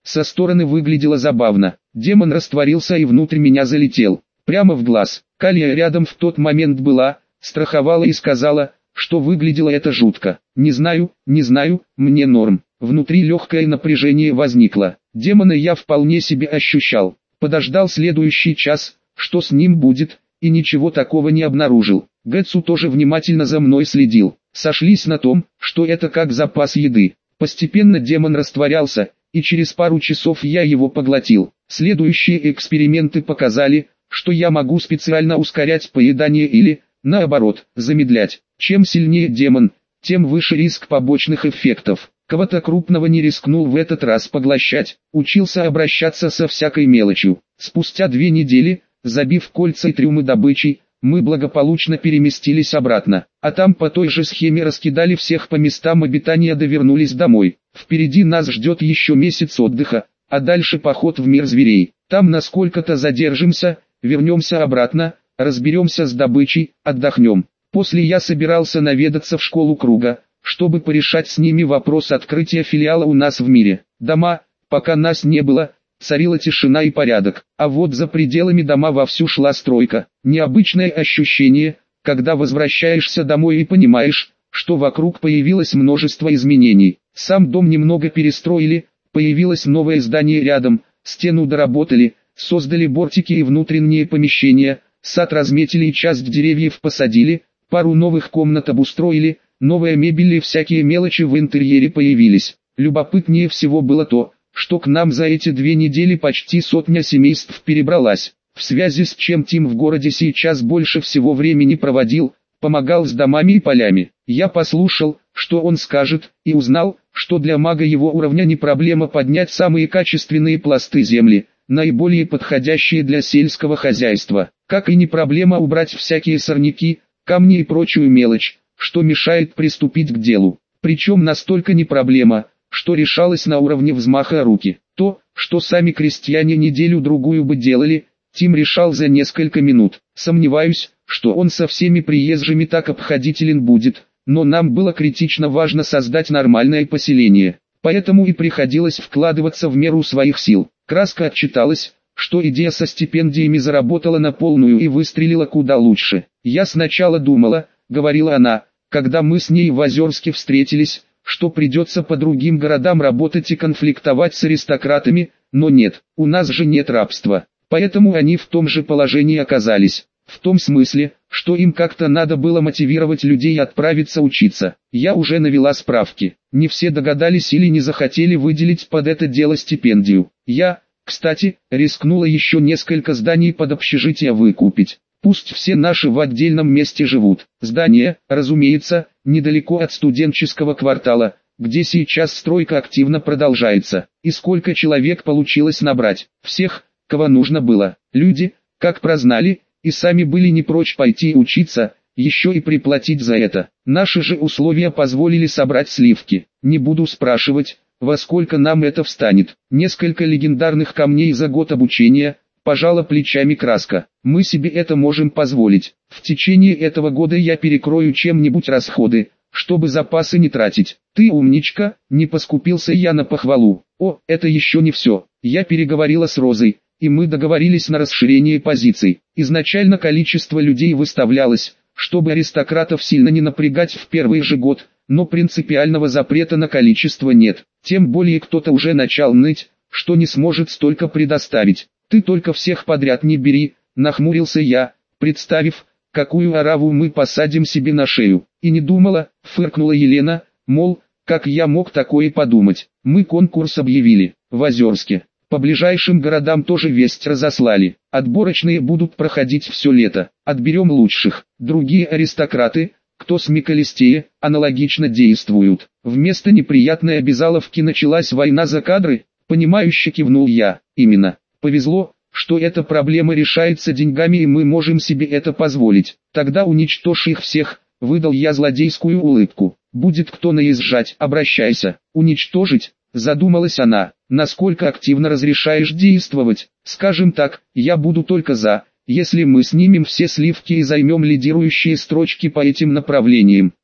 Со стороны выглядело забавно. Демон растворился и внутрь меня залетел. Прямо в глаз. Калия рядом в тот момент была, страховала и сказала, что выглядело это жутко. Не знаю, не знаю, мне норм. Внутри легкое напряжение возникло. Демона я вполне себе ощущал. Подождал следующий час, что с ним будет, и ничего такого не обнаружил. Гэтсу тоже внимательно за мной следил. Сошлись на том, что это как запас еды. Постепенно демон растворялся, и через пару часов я его поглотил. Следующие эксперименты показали, что я могу специально ускорять поедание или, наоборот, замедлять. Чем сильнее демон, тем выше риск побочных эффектов. Кого-то крупного не рискнул в этот раз поглощать, учился обращаться со всякой мелочью. Спустя две недели, забив кольца и трюмы добычей, мы благополучно переместились обратно, а там по той же схеме раскидали всех по местам обитания да вернулись домой. Впереди нас ждет еще месяц отдыха, а дальше поход в мир зверей. Там насколько-то задержимся, вернемся обратно, разберемся с добычей, отдохнем. После я собирался наведаться в школу круга, чтобы порешать с ними вопрос открытия филиала у нас в мире. Дома, пока нас не было, царила тишина и порядок, а вот за пределами дома вовсю шла стройка. Необычное ощущение, когда возвращаешься домой и понимаешь, что вокруг появилось множество изменений. Сам дом немного перестроили, появилось новое здание рядом, стену доработали, создали бортики и внутренние помещения, сад разметили и часть деревьев посадили, пару новых комнат обустроили, новая мебель и всякие мелочи в интерьере появились. Любопытнее всего было то, что к нам за эти две недели почти сотня семейств перебралась, в связи с чем Тим в городе сейчас больше всего времени проводил, помогал с домами и полями. Я послушал, что он скажет, и узнал, что для мага его уровня не проблема поднять самые качественные пласты земли, наиболее подходящие для сельского хозяйства, как и не проблема убрать всякие сорняки, камни и прочую мелочь, что мешает приступить к делу. Причем настолько не проблема, что решалось на уровне взмаха руки. То, что сами крестьяне неделю-другую бы делали, Тим решал за несколько минут. Сомневаюсь, что он со всеми приезжими так обходителен будет, но нам было критично важно создать нормальное поселение. Поэтому и приходилось вкладываться в меру своих сил. Краска отчиталась, что идея со стипендиями заработала на полную и выстрелила куда лучше. Я сначала думала, говорила она, когда мы с ней в Озерске встретились, что придется по другим городам работать и конфликтовать с аристократами, но нет, у нас же нет рабства, поэтому они в том же положении оказались, в том смысле, что им как-то надо было мотивировать людей отправиться учиться. Я уже навела справки, не все догадались или не захотели выделить под это дело стипендию. Я, кстати, рискнула еще несколько зданий под общежитие выкупить. Пусть все наши в отдельном месте живут. Здание, разумеется, недалеко от студенческого квартала, где сейчас стройка активно продолжается. И сколько человек получилось набрать? Всех, кого нужно было. Люди, как прознали, и сами были не прочь пойти учиться, еще и приплатить за это. Наши же условия позволили собрать сливки. Не буду спрашивать, во сколько нам это встанет. Несколько легендарных камней за год обучения, пожала плечами Краска. Мы себе это можем позволить. В течение этого года я перекрою чем-нибудь расходы, чтобы запасы не тратить. Ты умничка, не поскупился я на похвалу. О, это еще не все. Я переговорила с Розой, и мы договорились на расширение позиций. Изначально количество людей выставлялось, чтобы аристократов сильно не напрягать в первый же год, но принципиального запрета на количество нет. Тем более кто-то уже начал ныть, что не сможет столько предоставить. Ты только всех подряд не бери, нахмурился я, представив, какую ораву мы посадим себе на шею. И не думала, фыркнула Елена, мол, как я мог такое подумать. Мы конкурс объявили, в Озерске. По ближайшим городам тоже весть разослали. Отборочные будут проходить все лето. Отберем лучших. Другие аристократы, кто смекалистее, аналогично действуют. Вместо неприятной обязаловки началась война за кадры, понимающе кивнул я. Именно. Повезло, что эта проблема решается деньгами и мы можем себе это позволить. Тогда уничтожь их всех, выдал я злодейскую улыбку. Будет кто наезжать, обращайся. Уничтожить? Задумалась она. Насколько активно разрешаешь действовать? Скажем так, я буду только за, если мы снимем все сливки и займем лидирующие строчки по этим направлениям.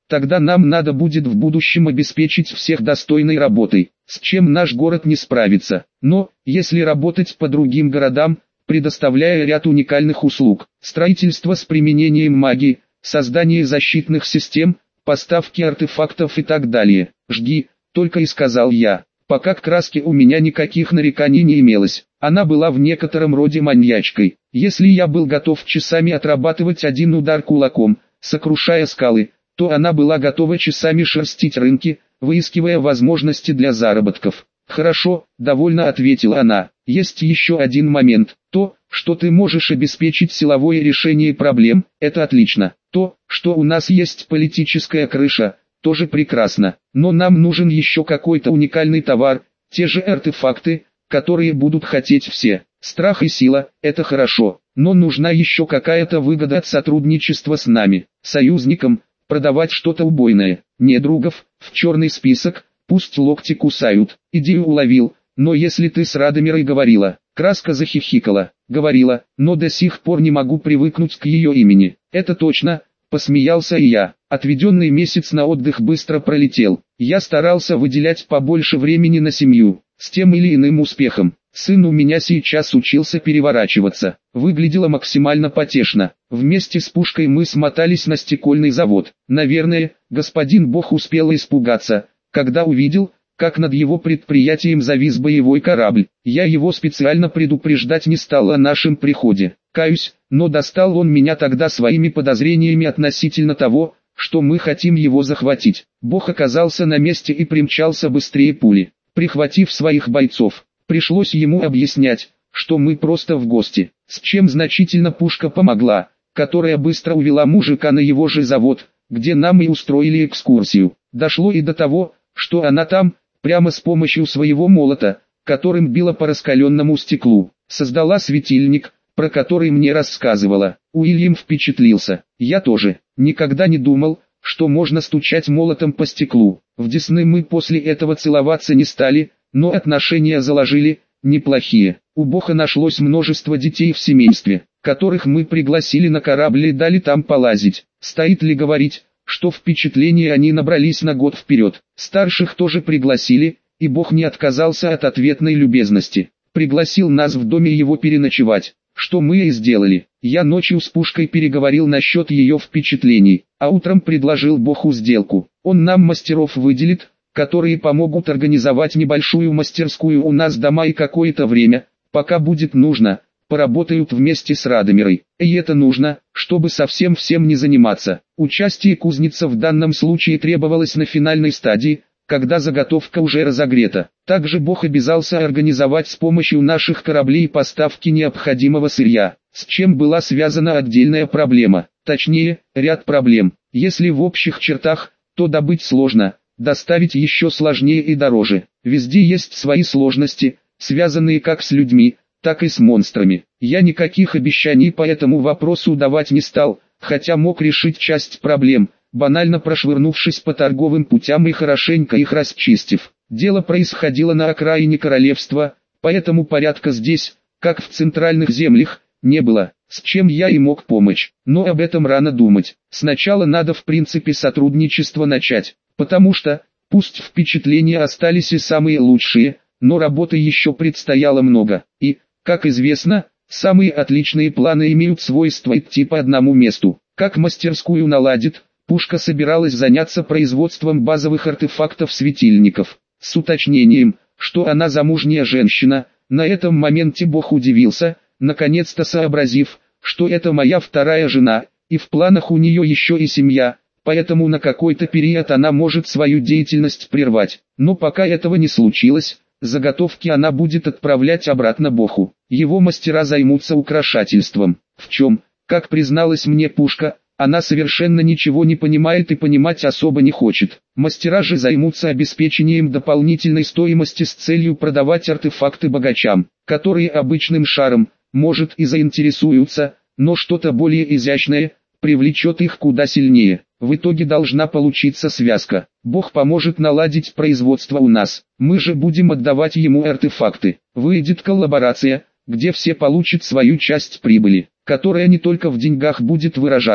Тогда нам надо будет в будущем обеспечить всех достойной работой, с чем наш город не справится. Но, если работать по другим городам, предоставляя ряд уникальных услуг, строительство с применением магии, создание защитных систем, поставки артефактов и так далее. Жги, только и сказал я. Пока к Краске у меня никаких нареканий не имелось. Она была в некотором роде маньячкой. Если я был готов часами отрабатывать один удар кулаком, сокрушая скалы, то она была готова часами шерстить рынки, выискивая возможности для заработков. «Хорошо», — довольно ответила она. «Есть еще один момент. То, что ты можешь обеспечить силовое решение проблем, это отлично. То, что у нас есть политическая крыша, тоже прекрасно. Но нам нужен еще какой-то уникальный товар, те же артефакты, которые будут хотеть все. Страх и сила – это хорошо, но нужна еще какая-то выгода от сотрудничества с нами, союзникам, продавать что-то убойное. Недругов, в черный список, пусть локти кусают». Идею уловил, но если ты с Радомирой говорила, Краска захихикала, говорила, но до сих пор не могу привыкнуть к ее имени. Это точно, посмеялся и я. Отведенный месяц на отдых быстро пролетел. Я старался выделять побольше времени на семью, с тем или иным успехом. Сын у меня сейчас учился переворачиваться, выглядело максимально потешно. Вместе с Пушкой мы смотались на стекольный завод. Наверное, господин Бог успел испугаться, когда увидел, как над его предприятием завис боевой корабль. Я его специально предупреждать не стал о нашем приходе. Каюсь, но достал он меня тогда своими подозрениями относительно того, что мы хотим его захватить. Бог оказался на месте и примчался быстрее пули, прихватив своих бойцов. Пришлось ему объяснять, что мы просто в гости, с чем значительно Пушка помогла, которая быстро увела мужика на его же завод, где нам и устроили экскурсию. Дошло и до того, что она там, прямо с помощью своего молота, которым била по раскаленному стеклу, создала светильник, про который мне рассказывала. Уильям впечатлился. Я тоже. Никогда не думал, что можно стучать молотом по стеклу. В Десны мы после этого целоваться не стали, но отношения заложили, неплохие. У Боха нашлось множество детей в семействе, которых мы пригласили на корабль и дали там полазить. Стоит ли говорить, что впечатления они набрались на год вперед. Старших тоже пригласили, и Бог не отказался от ответной любезности. Пригласил нас в доме его переночевать, что мы и сделали. Я ночью с Пушкой переговорил насчет ее впечатлений, а утром предложил Богу сделку. Он нам мастеров выделит, которые помогут организовать небольшую мастерскую у нас дома и какое-то время, пока будет нужно, поработают вместе с Радомирой. И это нужно, чтобы совсем всем не заниматься. Участие кузнеца в данном случае требовалось на финальной стадии, когда заготовка уже разогрета. Также Бог обязался организовать с помощью наших кораблей поставки необходимого сырья, с чем была связана отдельная проблема. Точнее, ряд проблем. Если в общих чертах, то добыть сложно, доставить еще сложнее и дороже. Везде есть свои сложности, связанные как с людьми, так и с монстрами. Я никаких обещаний по этому вопросу давать не стал, хотя мог решить часть проблем, банально прошвырнувшись по торговым путям и хорошенько их расчистив. Дело происходило на окраине королевства, поэтому порядка здесь, как в центральных землях, не было, с чем я и мог помочь. Но об этом рано думать. Сначала надо в принципе сотрудничество начать, потому что, пусть впечатления остались и самые лучшие, но работы еще предстояло много. И, как известно, самые отличные планы имеют свойство идти по одному месту. Как мастерскую наладит, Пушка собиралась заняться производством базовых артефактов-светильников, с уточнением, что она замужняя женщина. На этом моменте Бог удивился, наконец-то сообразив, что это моя вторая жена, и в планах у нее еще и семья, поэтому на какой-то период она может свою деятельность прервать. Но пока этого не случилось, заготовки она будет отправлять обратно Богу. Его мастера займутся украшательством, в чем, как призналась мне Пушка, она совершенно ничего не понимает и понимать особо не хочет. Мастера же займутся обеспечением дополнительной стоимости с целью продавать артефакты богачам, которые обычным шаром, может и заинтересуются, но что-то более изящное, привлечет их куда сильнее. В итоге должна получиться связка. Бог поможет наладить производство у нас, мы же будем отдавать ему артефакты. Выйдет коллаборация, где все получат свою часть прибыли, которая не только в деньгах будет выражаться.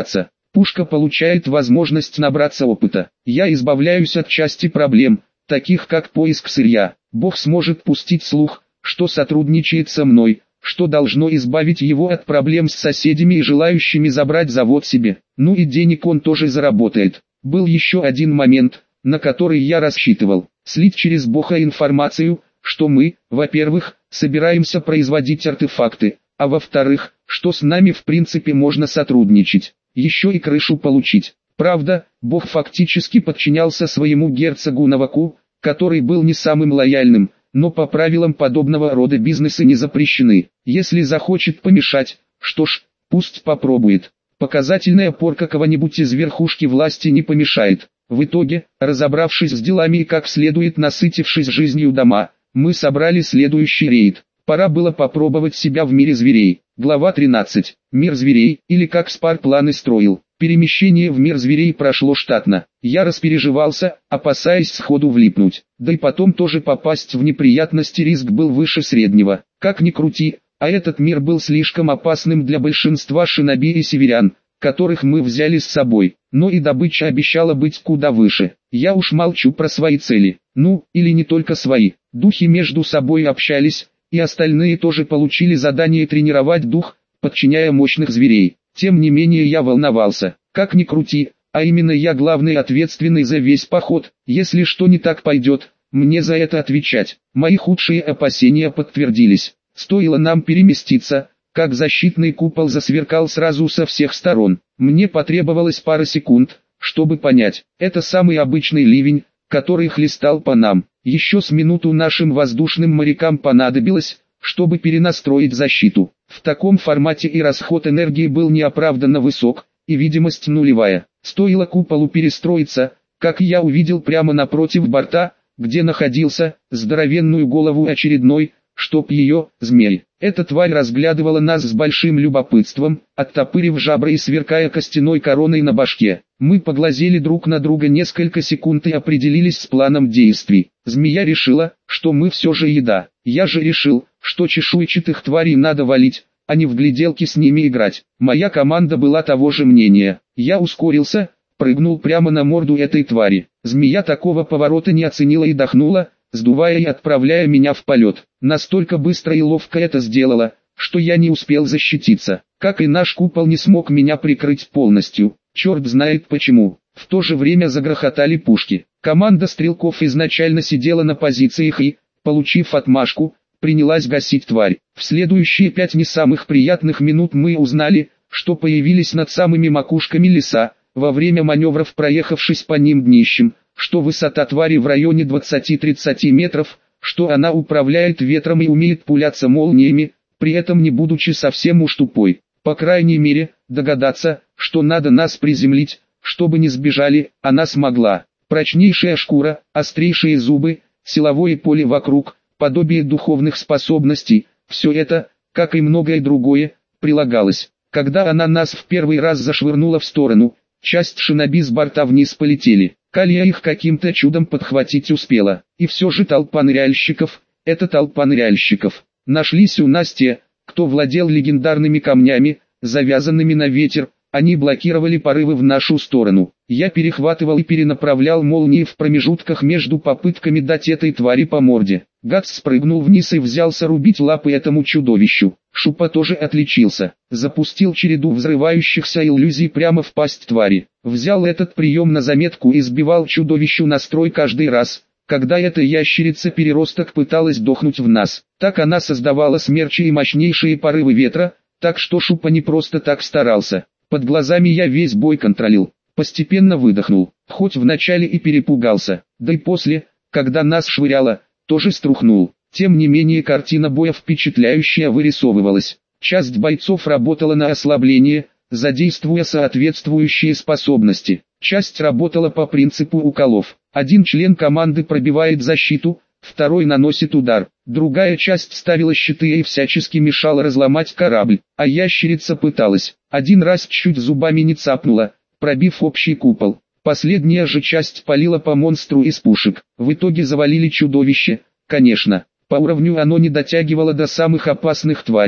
Пушка получает возможность набраться опыта. Я избавляюсь от части проблем, таких как поиск сырья. Бог сможет пустить слух, что сотрудничает со мной, что должно избавить его от проблем с соседями и желающими забрать завод себе. Ну и денег он тоже заработает. Был еще один момент, на который я рассчитывал. Слить через Бога информацию, что мы, во-первых, собираемся производить артефакты, а во-вторых, что с нами в принципе можно сотрудничать. Еще и крышу получить. Правда, Бог фактически подчинялся своему герцогу Наваку, который был не самым лояльным, но по правилам подобного рода бизнесы не запрещены. Если захочет помешать, что ж, пусть попробует. Показательная порка кого-нибудь из верхушки власти не помешает. В итоге, разобравшись с делами и как следует насытившись жизнью дома, мы собрали следующий рейд. Пора было попробовать себя в мире зверей. Глава тринадцать. Мир зверей, или как Спар планы строил. Перемещение в мир зверей прошло штатно. Я распереживался, опасаясь сходу влипнуть. Да и потом тоже попасть в неприятности риск был выше среднего. Как ни крути, а этот мир был слишком опасным для большинства шиноби и северян, которых мы взяли с собой. Но и добыча обещала быть куда выше. Я уж молчу про свои цели. Ну, или не только свои. Духи между собой общались, и остальные тоже получили задание тренировать дух, подчиняя мощных зверей. Тем не менее я волновался. Как ни крути, а именно я главный ответственный за весь поход. Если что не так пойдет, мне за это отвечать. Мои худшие опасения подтвердились. Стоило нам переместиться, как защитный купол засверкал сразу со всех сторон. Мне потребовалось пара секунд, чтобы понять, это самый обычный ливень, который хлестал по нам. Еще с минуту нашим воздушным морякам понадобилось, чтобы перенастроить защиту. В таком формате и расход энергии был неоправданно высок, и видимость нулевая. Стоило куполу перестроиться, как я увидел прямо напротив борта, где находился, здоровенную голову очередной, чтоб ее, змей. Эта тварь разглядывала нас с большим любопытством, оттопырив жабры и сверкая костяной короной на башке. Мы поглазели друг на друга несколько секунд и определились с планом действий. Змея решила, что мы все же еда. Я же решил, что чешуйчатых тварей надо валить, а не в гляделки с ними играть. Моя команда была того же мнения. Я ускорился, прыгнул прямо на морду этой твари. Змея такого поворота не оценила и дохнула, сдувая и отправляя меня в полет. Настолько быстро и ловко это сделала, что я не успел защититься. Как и наш купол не смог меня прикрыть полностью. Черт знает почему. В то же время загрохотали пушки. Команда стрелков изначально сидела на позициях и, получив отмашку, принялась гасить тварь. В следующие пять не самых приятных минут мы узнали, что появились над самыми макушками леса, во время маневров проехавшись по ним днищем, что высота твари в районе двадцати-тридцати метров, что она управляет ветром и умеет пуляться молниями, при этом не будучи совсем уж тупой. По крайней мере, догадаться, что надо нас приземлить, чтобы не сбежали, она смогла. Прочнейшая шкура, острейшие зубы, силовое поле вокруг, подобие духовных способностей, все это, как и многое другое, прилагалось. Когда она нас в первый раз зашвырнула в сторону, часть шиноби с борта вниз полетели. Калья их каким-то чудом подхватить успела. И все же толпа ныряльщиков, это толпа ныряльщиков. Нашлись у нас те, кто владел легендарными камнями, завязанными на ветер, они блокировали порывы в нашу сторону. Я перехватывал и перенаправлял молнии в промежутках между попытками дать этой твари по морде. Гад спрыгнул вниз и взялся рубить лапы этому чудовищу. Шупа тоже отличился. Запустил череду взрывающихся иллюзий прямо в пасть твари. Взял этот прием на заметку и сбивал чудовищу настрой каждый раз, когда эта ящерица-переросток пыталась дохнуть в нас. Так она создавала смерчи и мощнейшие порывы ветра, так что Шупа не просто так старался. Под глазами я весь бой контролил. Постепенно выдохнул, хоть вначале и перепугался, да и после, когда нас швыряло, тоже струхнул. Тем не менее картина боя впечатляющая вырисовывалась. Часть бойцов работала на ослабление, задействуя соответствующие способности. Часть работала по принципу уколов. Один член команды пробивает защиту, второй наносит удар. Другая часть ставила щиты и всячески мешала разломать корабль. А ящерица пыталась. Один раз чуть зубами не цапнула, пробив общий купол. Последняя же часть палила по монстру из пушек. В итоге завалили чудовище, конечно. По уровню оно не дотягивало до самых опасных тварей,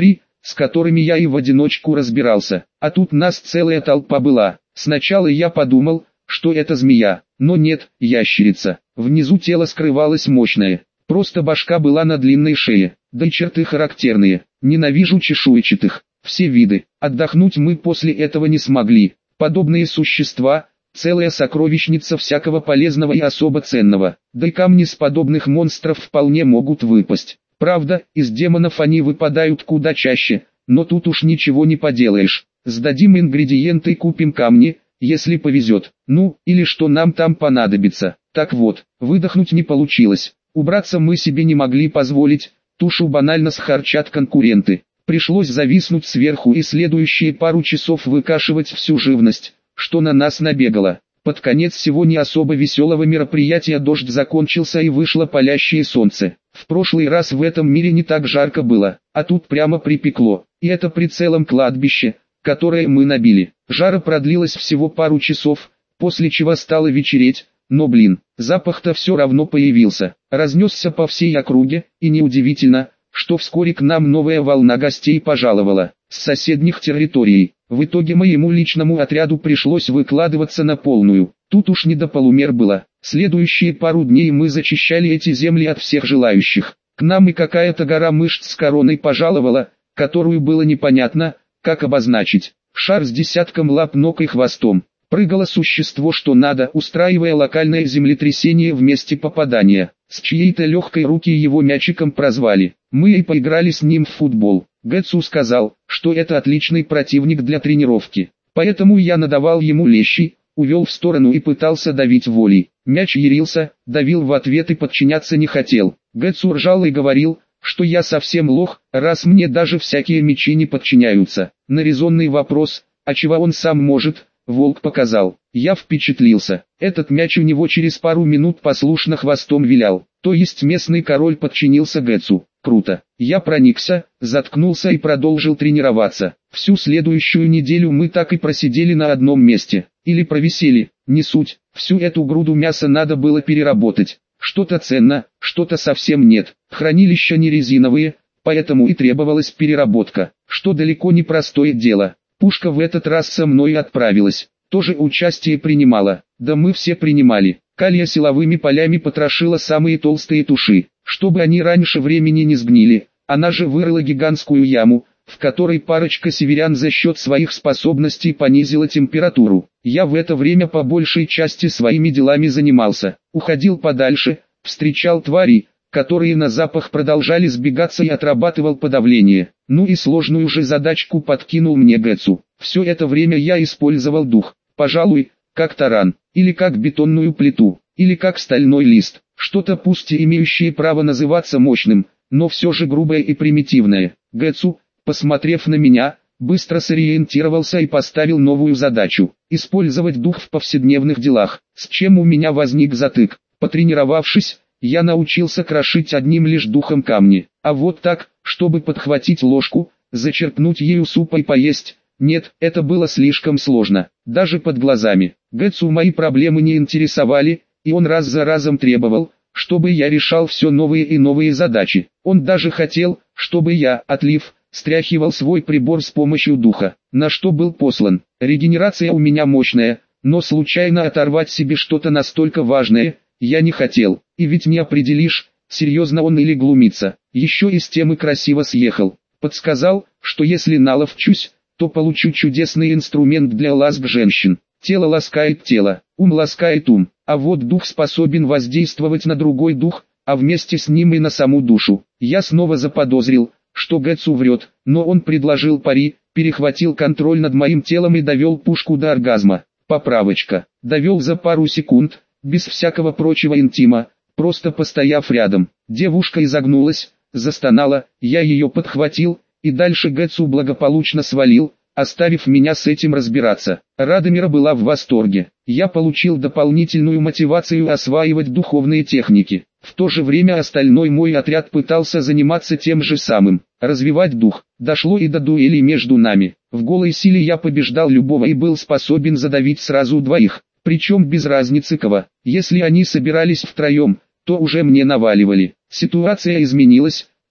с которыми я и в одиночку разбирался, а тут нас целая толпа была. Сначала я подумал, что это змея, но нет, ящерица. Внизу тело скрывалось мощное, просто башка была на длинной шее, да и черты характерные. Ненавижу чешуйчатых, все виды. Отдохнуть мы после этого не смогли. Подобные существа – целая сокровищница всякого полезного и особо ценного, да и камни с подобных монстров вполне могут выпасть. Правда, из демонов они выпадают куда чаще, но тут уж ничего не поделаешь. Сдадим ингредиенты и купим камни, если повезет. Ну, или что нам там понадобится. Так вот, выдохнуть не получилось. Убраться мы себе не могли позволить, тушу банально схарчат конкуренты. Пришлось зависнуть сверху и следующие пару часов выкашивать всю живность, что на нас набегало. Под конец всего не особо веселого мероприятия дождь закончился и вышло палящее солнце. В прошлый раз в этом мире не так жарко было, а тут прямо припекло. И это при целом кладбище, которое мы набили. Жара продлилась всего пару часов, после чего стало вечереть, но блин, запах-то все равно появился. Разнесся по всей округе, и неудивительно, что вскоре к нам новая волна гостей пожаловала, с соседних территорий. В итоге моему личному отряду пришлось выкладываться на полную. Тут уж не до полумер было. Следующие пару дней мы зачищали эти земли от всех желающих. К нам и какая-то гора мышц с короной пожаловала, которую было непонятно, как обозначить. Шар с десятком лап, ног и хвостом. Прыгало существо что надо, устраивая локальное землетрясение в месте попадания. С чьей-то легкой руки его мячиком прозвали. Мы и поиграли с ним в футбол. Гэтсу сказал, что это отличный противник для тренировки. Поэтому я надавал ему лещи, увел в сторону и пытался давить волей. Мяч ярился, давил в ответ и подчиняться не хотел. Гэтсу ржал и говорил, что я совсем лох, раз мне даже всякие мячи не подчиняются. На резонный вопрос, а чего он сам может, волк показал. Я впечатлился. Этот мяч у него через пару минут послушно хвостом вилял. То есть местный король подчинился Гэтсу. Круто. Я проникся, заткнулся и продолжил тренироваться. Всю следующую неделю мы так и просидели на одном месте. Или провисели, не суть. Всю эту груду мяса надо было переработать. Что-то ценно, что-то совсем нет. Хранилища не резиновые, поэтому и требовалась переработка, что далеко не простое дело. Пушка в этот раз со мной отправилась. Тоже участие принимала. Да мы все принимали. Калья силовыми полями потрошила самые толстые туши, чтобы они раньше времени не сгнили. Она же вырыла гигантскую яму, в которой парочка северян за счет своих способностей понизила температуру. Я в это время по большей части своими делами занимался. Уходил подальше, встречал тварей, которые на запах продолжали сбегаться, и отрабатывал подавление. Ну и сложную же задачку подкинул мне Гэтсу. Все это время я использовал дух, пожалуй, как таран, или как бетонную плиту, или как стальной лист. Что-то пусть и имеющее право называться мощным, но все же грубое и примитивное. Гэтсу, посмотрев на меня, быстро сориентировался и поставил новую задачу – использовать дух в повседневных делах, с чем у меня возник затык. Потренировавшись, я научился крошить одним лишь духом камни, а вот так, чтобы подхватить ложку, зачерпнуть ею супа и поесть, нет, это было слишком сложно, даже под глазами. Гэтсу мои проблемы не интересовали, и он раз за разом требовал, чтобы я решал все новые и новые задачи. Он даже хотел, чтобы я, отлив, стряхивал свой прибор с помощью духа, на что был послан. Регенерация у меня мощная, но случайно оторвать себе что-то настолько важное, я не хотел. И ведь не определишь, серьезно он или глумится. Еще из темы красиво съехал. Подсказал, что если наловчусь, то получу чудесный инструмент для ласк женщин. Тело ласкает тело, ум ласкает ум, а вот дух способен воздействовать на другой дух, а вместе с ним и на саму душу. Я снова заподозрил, что Гэтсу врет, но он предложил пари, перехватил контроль над моим телом и довел пушку до оргазма. Поправочка. Довел за пару секунд, без всякого прочего интима, просто постояв рядом. Девушка изогнулась, застонала, я ее подхватил, и дальше Гэтсу благополучно свалил, оставив меня с этим разбираться. Радомира была в восторге. Я получил дополнительную мотивацию осваивать духовные техники. В то же время остальной мой отряд пытался заниматься тем же самым, развивать дух. Дошло и до дуэли между нами. В голой силе я побеждал любого и был способен задавить сразу двоих, причем без разницы кого. Если они собирались втроем, то уже мне наваливали. Ситуация изменилась,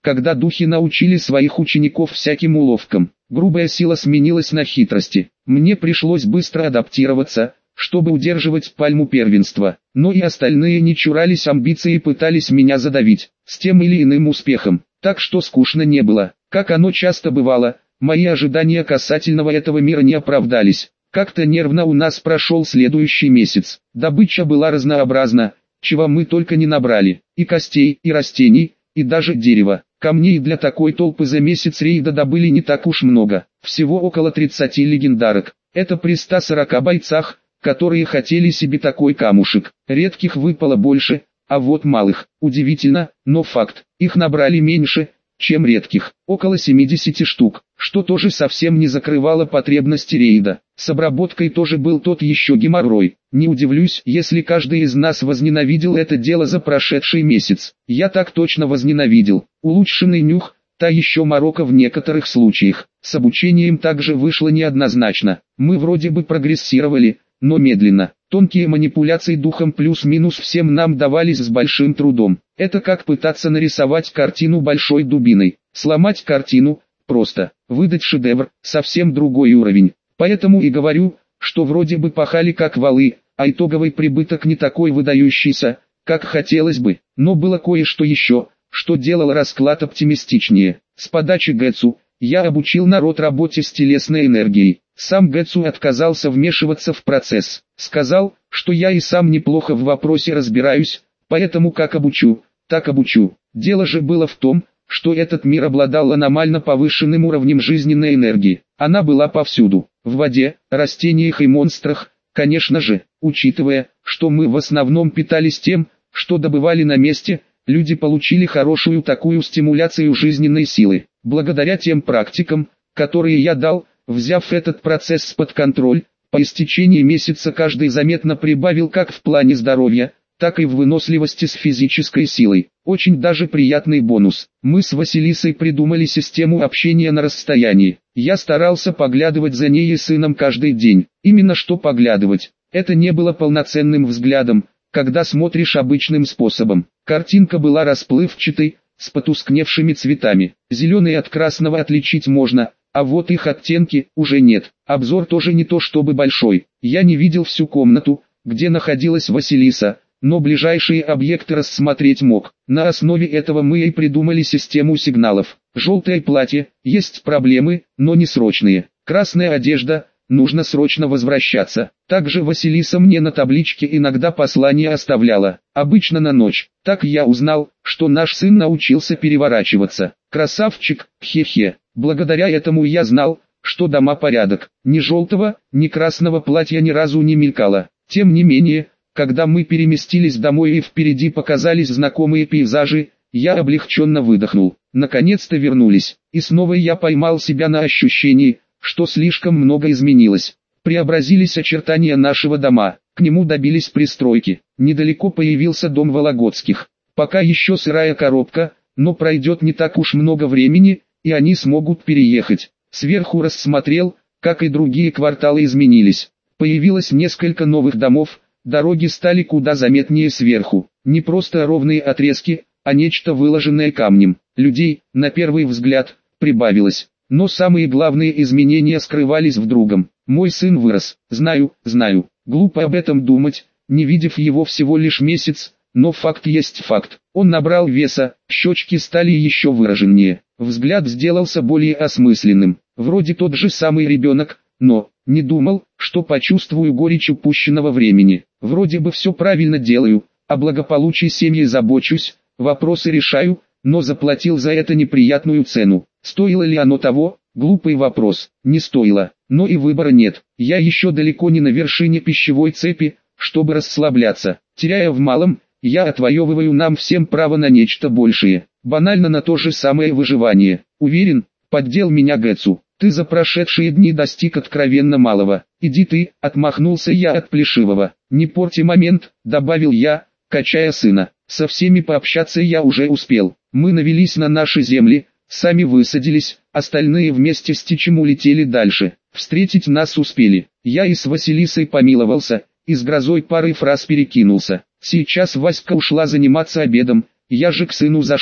когда духи научили своих учеников всяким уловкам. Грубая сила сменилась на хитрости. Мне пришлось быстро адаптироваться, чтобы удерживать пальму первенства. Но и остальные не чурались амбиций и пытались меня задавить, с тем или иным успехом. Так что скучно не было. Как оно часто бывало, мои ожидания касательно этого мира не оправдались. Как-то нервно у нас прошел следующий месяц. Добыча была разнообразна, чего мы только не набрали. И костей, и растений, и даже дерева. Камней для такой толпы за месяц рейда добыли не так уж много. Всего около тридцати легендарок. Это при ста сорока бойцах, которые хотели себе такой камушек. Редких выпало больше, а вот малых. Удивительно, но факт. Их набрали меньше, чем редких. Около семидесяти штук, что тоже совсем не закрывало потребности рейда. С обработкой тоже был тот еще геморрой. Не удивлюсь, если каждый из нас возненавидел это дело за прошедший месяц. Я так точно возненавидел. Улучшенный нюх, та еще морока в некоторых случаях. С обучением также вышло неоднозначно. Мы вроде бы прогрессировали, но медленно. Тонкие манипуляции духом плюс-минус всем нам давались с большим трудом. Это как пытаться нарисовать картину большой дубиной. Сломать картину – просто. Выдать шедевр – совсем другой уровень. Поэтому и говорю, что вроде бы пахали как валы, а итоговый прибыток не такой выдающийся, как хотелось бы. Но было кое-что еще, что делало расклад оптимистичнее. С подачи Гэцу я обучил народ работе с телесной энергией. Сам Гэцу отказался вмешиваться в процесс. Сказал, что я и сам неплохо в вопросе разбираюсь, поэтому как обучу, так обучу. Дело же было в том, что этот мир обладал аномально повышенным уровнем жизненной энергии. Она была повсюду, в воде, растениях и монстрах, конечно же. Учитывая, что мы в основном питались тем, что добывали на месте, люди получили хорошую такую стимуляцию жизненной силы. Благодаря тем практикам, которые я дал, взяв этот процесс под контроль, по истечении месяца каждый заметно прибавил как в плане здоровья, так и в выносливости с физической силой. Очень даже приятный бонус. Мы с Василисой придумали систему общения на расстоянии. Я старался поглядывать за ней и сыном каждый день. Именно что поглядывать. Это не было полноценным взглядом, когда смотришь обычным способом. Картинка была расплывчатой, с потускневшими цветами. Зеленый от красного отличить можно, а вот их оттенки уже нет. Обзор тоже не то чтобы большой. Я не видел всю комнату, где находилась Василиса, но ближайшие объекты рассмотреть мог. На основе этого мы и придумали систему сигналов. Желтое платье, есть проблемы, но не срочные. Красная одежда, нужно срочно возвращаться. Также Василиса мне на табличке иногда послания оставляла, обычно на ночь. Так я узнал, что наш сын научился переворачиваться. Красавчик, хе-хе. Благодаря этому я знал, что дома порядок. Ни желтого, ни красного платья ни разу не мелькало. Тем не менее, когда мы переместились домой и впереди показались знакомые пейзажи, я облегченно выдохнул. Наконец-то вернулись. И снова я поймал себя на ощущении, что слишком много изменилось. Преобразились очертания нашего дома, к нему добились пристройки. Недалеко появился дом Вологодских. Пока еще сырая коробка, но пройдет не так уж много времени, и они смогут переехать. Сверху рассмотрел, как и другие кварталы изменились. Появилось несколько новых домов, дороги стали куда заметнее сверху. Не просто ровные отрезки, а нечто выложенное камнем. Людей, на первый взгляд, прибавилось. Но самые главные изменения скрывались в другом. Мой сын вырос. Знаю, знаю. Глупо об этом думать, не видев его всего лишь месяц, но факт есть факт. Он набрал веса, щечки стали еще выраженнее. Взгляд сделался более осмысленным. Вроде тот же самый ребенок, но не думал, что почувствую горечь упущенного времени. Вроде бы все правильно делаю, о благополучии семьи забочусь, вопросы решаю, но заплатил за это неприятную цену. Стоило ли оно того? Глупый вопрос. Не стоило, но и выбора нет. Я еще далеко не на вершине пищевой цепи, чтобы расслабляться. Теряя в малом, я отвоевываю нам всем право на нечто большее. Банально на то же самое выживание. Уверен, поддел меня Гэцу. Ты за прошедшие дни достиг откровенно малого. Иди ты, отмахнулся я от плешивого. Не порти момент, добавил я, качая сына. Со всеми пообщаться я уже успел. Мы навелись на наши земли, сами высадились, остальные вместе с Тичем улетели дальше. Встретить нас успели. Я и с Василисой помиловался, и с грозой парой фраз перекинулся. Сейчас Васька ушла заниматься обедом, я же к сыну зашел.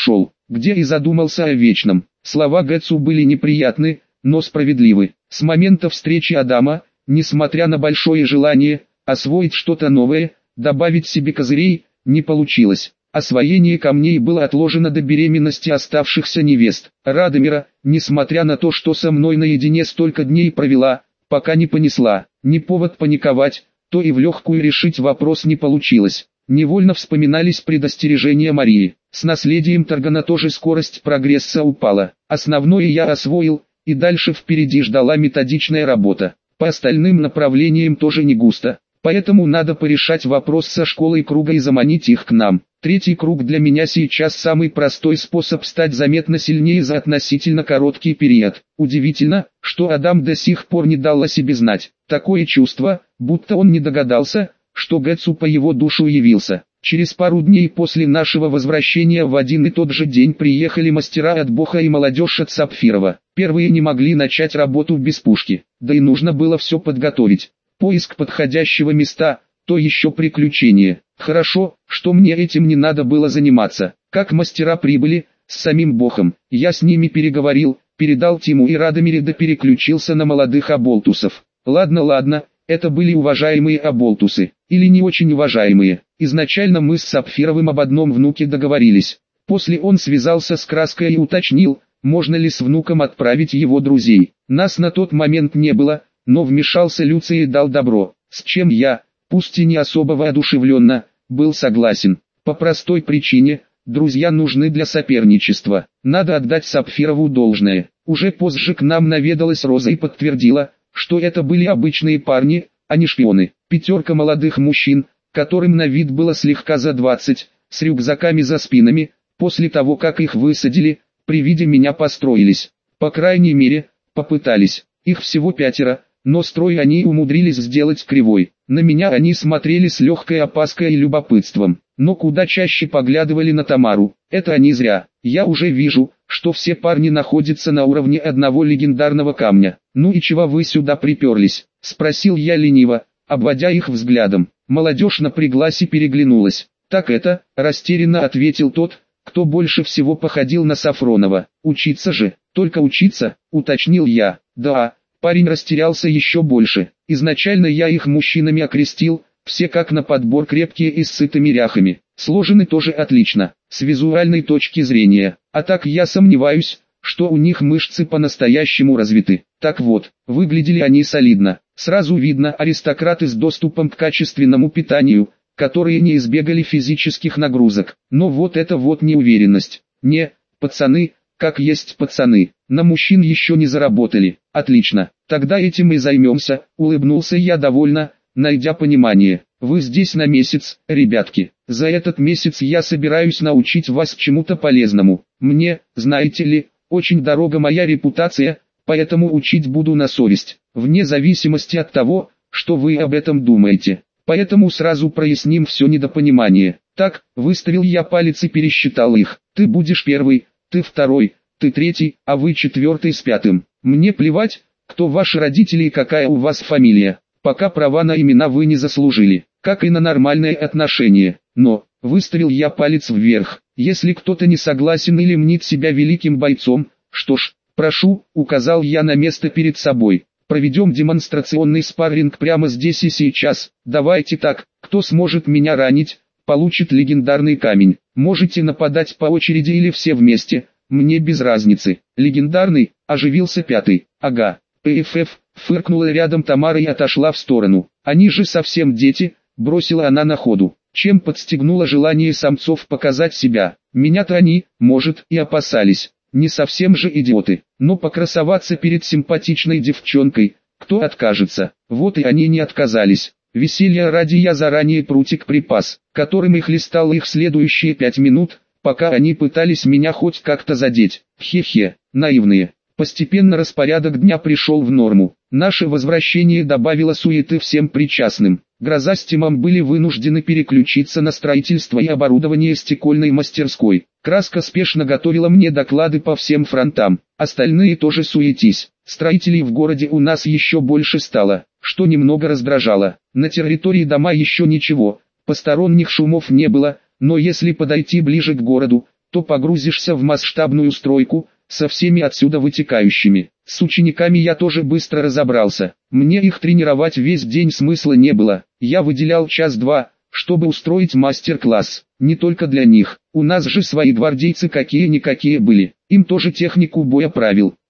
где и задумался о вечном. Слова Гэцу были неприятны, но справедливы. С момента встречи Адама, несмотря на большое желание освоить что-то новое, добавить себе козырей, не получилось. Освоение камней было отложено до беременности оставшихся невест. Радомира, несмотря на то, что со мной наедине столько дней провела, пока не понесла. Не повод паниковать, то и в легкую решить вопрос не получилось. Невольно вспоминались предостережения Марии. С наследием Таргана тоже скорость прогресса упала. Основное я освоил, и дальше впереди ждала методичная работа. По остальным направлениям тоже не густо. Поэтому надо порешать вопрос со школой круга и заманить их к нам. Третий круг для меня сейчас самый простой способ стать заметно сильнее за относительно короткий период. Удивительно, что Адам до сих пор не дал о себе знать. Такое чувство, будто он не догадался, что Гэцу по его душу явился. Через пару дней после нашего возвращения в один и тот же день приехали мастера от Боха и молодежь от Сапфирова. Первые не могли начать работу без пушки, да и нужно было все подготовить. Поиск подходящего места, то еще приключение. Хорошо, что мне этим не надо было заниматься. Как мастера прибыли, с самим Бохом, я с ними переговорил, передал Тиму и Радомире да переключился на молодых оболтусов. Ладно, ладно, это были уважаемые оболтусы, или не очень уважаемые. Изначально мы с Сапфировым об одном внуке договорились. После он связался с Краской и уточнил, можно ли с внуком отправить его друзей. Нас на тот момент не было, но вмешался Люций и дал добро, с чем я, пусть и не особо воодушевленно, был согласен. По простой причине, друзья нужны для соперничества. Надо отдать Сапфирову должное. Уже позже к нам наведалась Роза и подтвердила, что это были обычные парни, а не шпионы. Пятерка молодых мужчин, которым на вид было слегка за двадцать, с рюкзаками за спинами, после того как их высадили, при виде меня построились. По крайней мере, попытались. Их всего пятеро. Но строй они умудрились сделать кривой. На меня они смотрели с легкой опаской и любопытством, но куда чаще поглядывали на Тамару. Это они зря. Я уже вижу, что все парни находятся на уровне одного легендарного камня. Ну и чего вы сюда приперлись? Спросил я лениво, обводя их взглядом. Молодежь напряглась и переглянулась. Так это, растерянно ответил тот, кто больше всего походил на Сафронова. Учиться же, только учиться, уточнил я. Да. Парень растерялся еще больше. Изначально я их мужчинами окрестил, все как на подбор крепкие и с сытыми ряхами. Сложены тоже отлично, с визуальной точки зрения. А так я сомневаюсь, что у них мышцы по-настоящему развиты. Так вот, выглядели они солидно. Сразу видно аристократы с доступом к качественному питанию, которые не избегали физических нагрузок. Но вот это вот неуверенность. Не, пацаны, как есть пацаны, на мужчин еще не заработали. Отлично, тогда этим и займемся, улыбнулся я довольно, найдя понимание. Вы здесь на месяц, ребятки. За этот месяц я собираюсь научить вас чему-то полезному. Мне, знаете ли, очень дорога моя репутация, поэтому учить буду на совесть, вне зависимости от того, что вы об этом думаете. Поэтому сразу проясним все недопонимание. Так, выставил я палец и пересчитал их. Ты будешь первый, ты второй, ты третий, а вы четвертый с пятым. Мне плевать, кто ваши родители и какая у вас фамилия. Пока права на имена вы не заслужили, как и на нормальное отношение. Но, выставил я палец вверх, если кто-то не согласен или мнит себя великим бойцом, что ж, прошу, указал я на место перед собой. Проведем демонстрационный спарринг прямо здесь и сейчас. Давайте так, кто сможет меня ранить, получит легендарный камень. Можете нападать по очереди или все вместе, мне без разницы. Легендарный, оживился пятый. Ага, ПФФ, фыркнула рядом Тамара и отошла в сторону. Они же совсем дети, бросила она на ходу, чем подстегнуло желание самцов показать себя. Меня-то они, может, и опасались. Не совсем же идиоты, но покрасоваться перед симпатичной девчонкой, кто откажется? Вот и они не отказались. Веселья ради я заранее прутик припас, которым их листал их следующие пять минут, пока они пытались меня хоть как-то задеть. Хе-хе, наивные. Постепенно распорядок дня пришел в норму. Наше возвращение добавило суеты всем причастным. Гроза с Тимом были вынуждены переключиться на строительство и оборудование стекольной мастерской. Краска спешно готовила мне доклады по всем фронтам. Остальные тоже суетись. Строителей в городе у нас еще больше стало, что немного раздражало. На территории дома еще ничего, посторонних шумов не было, но если подойти ближе к городу, то погрузишься в масштабную стройку, со всеми отсюда вытекающими. С учениками я тоже быстро разобрался. Мне их тренировать весь день смысла не было. Я выделял час-два, чтобы устроить мастер-класс. Не только для них. У нас же свои гвардейцы какие-никакие были. Им тоже технику боя правил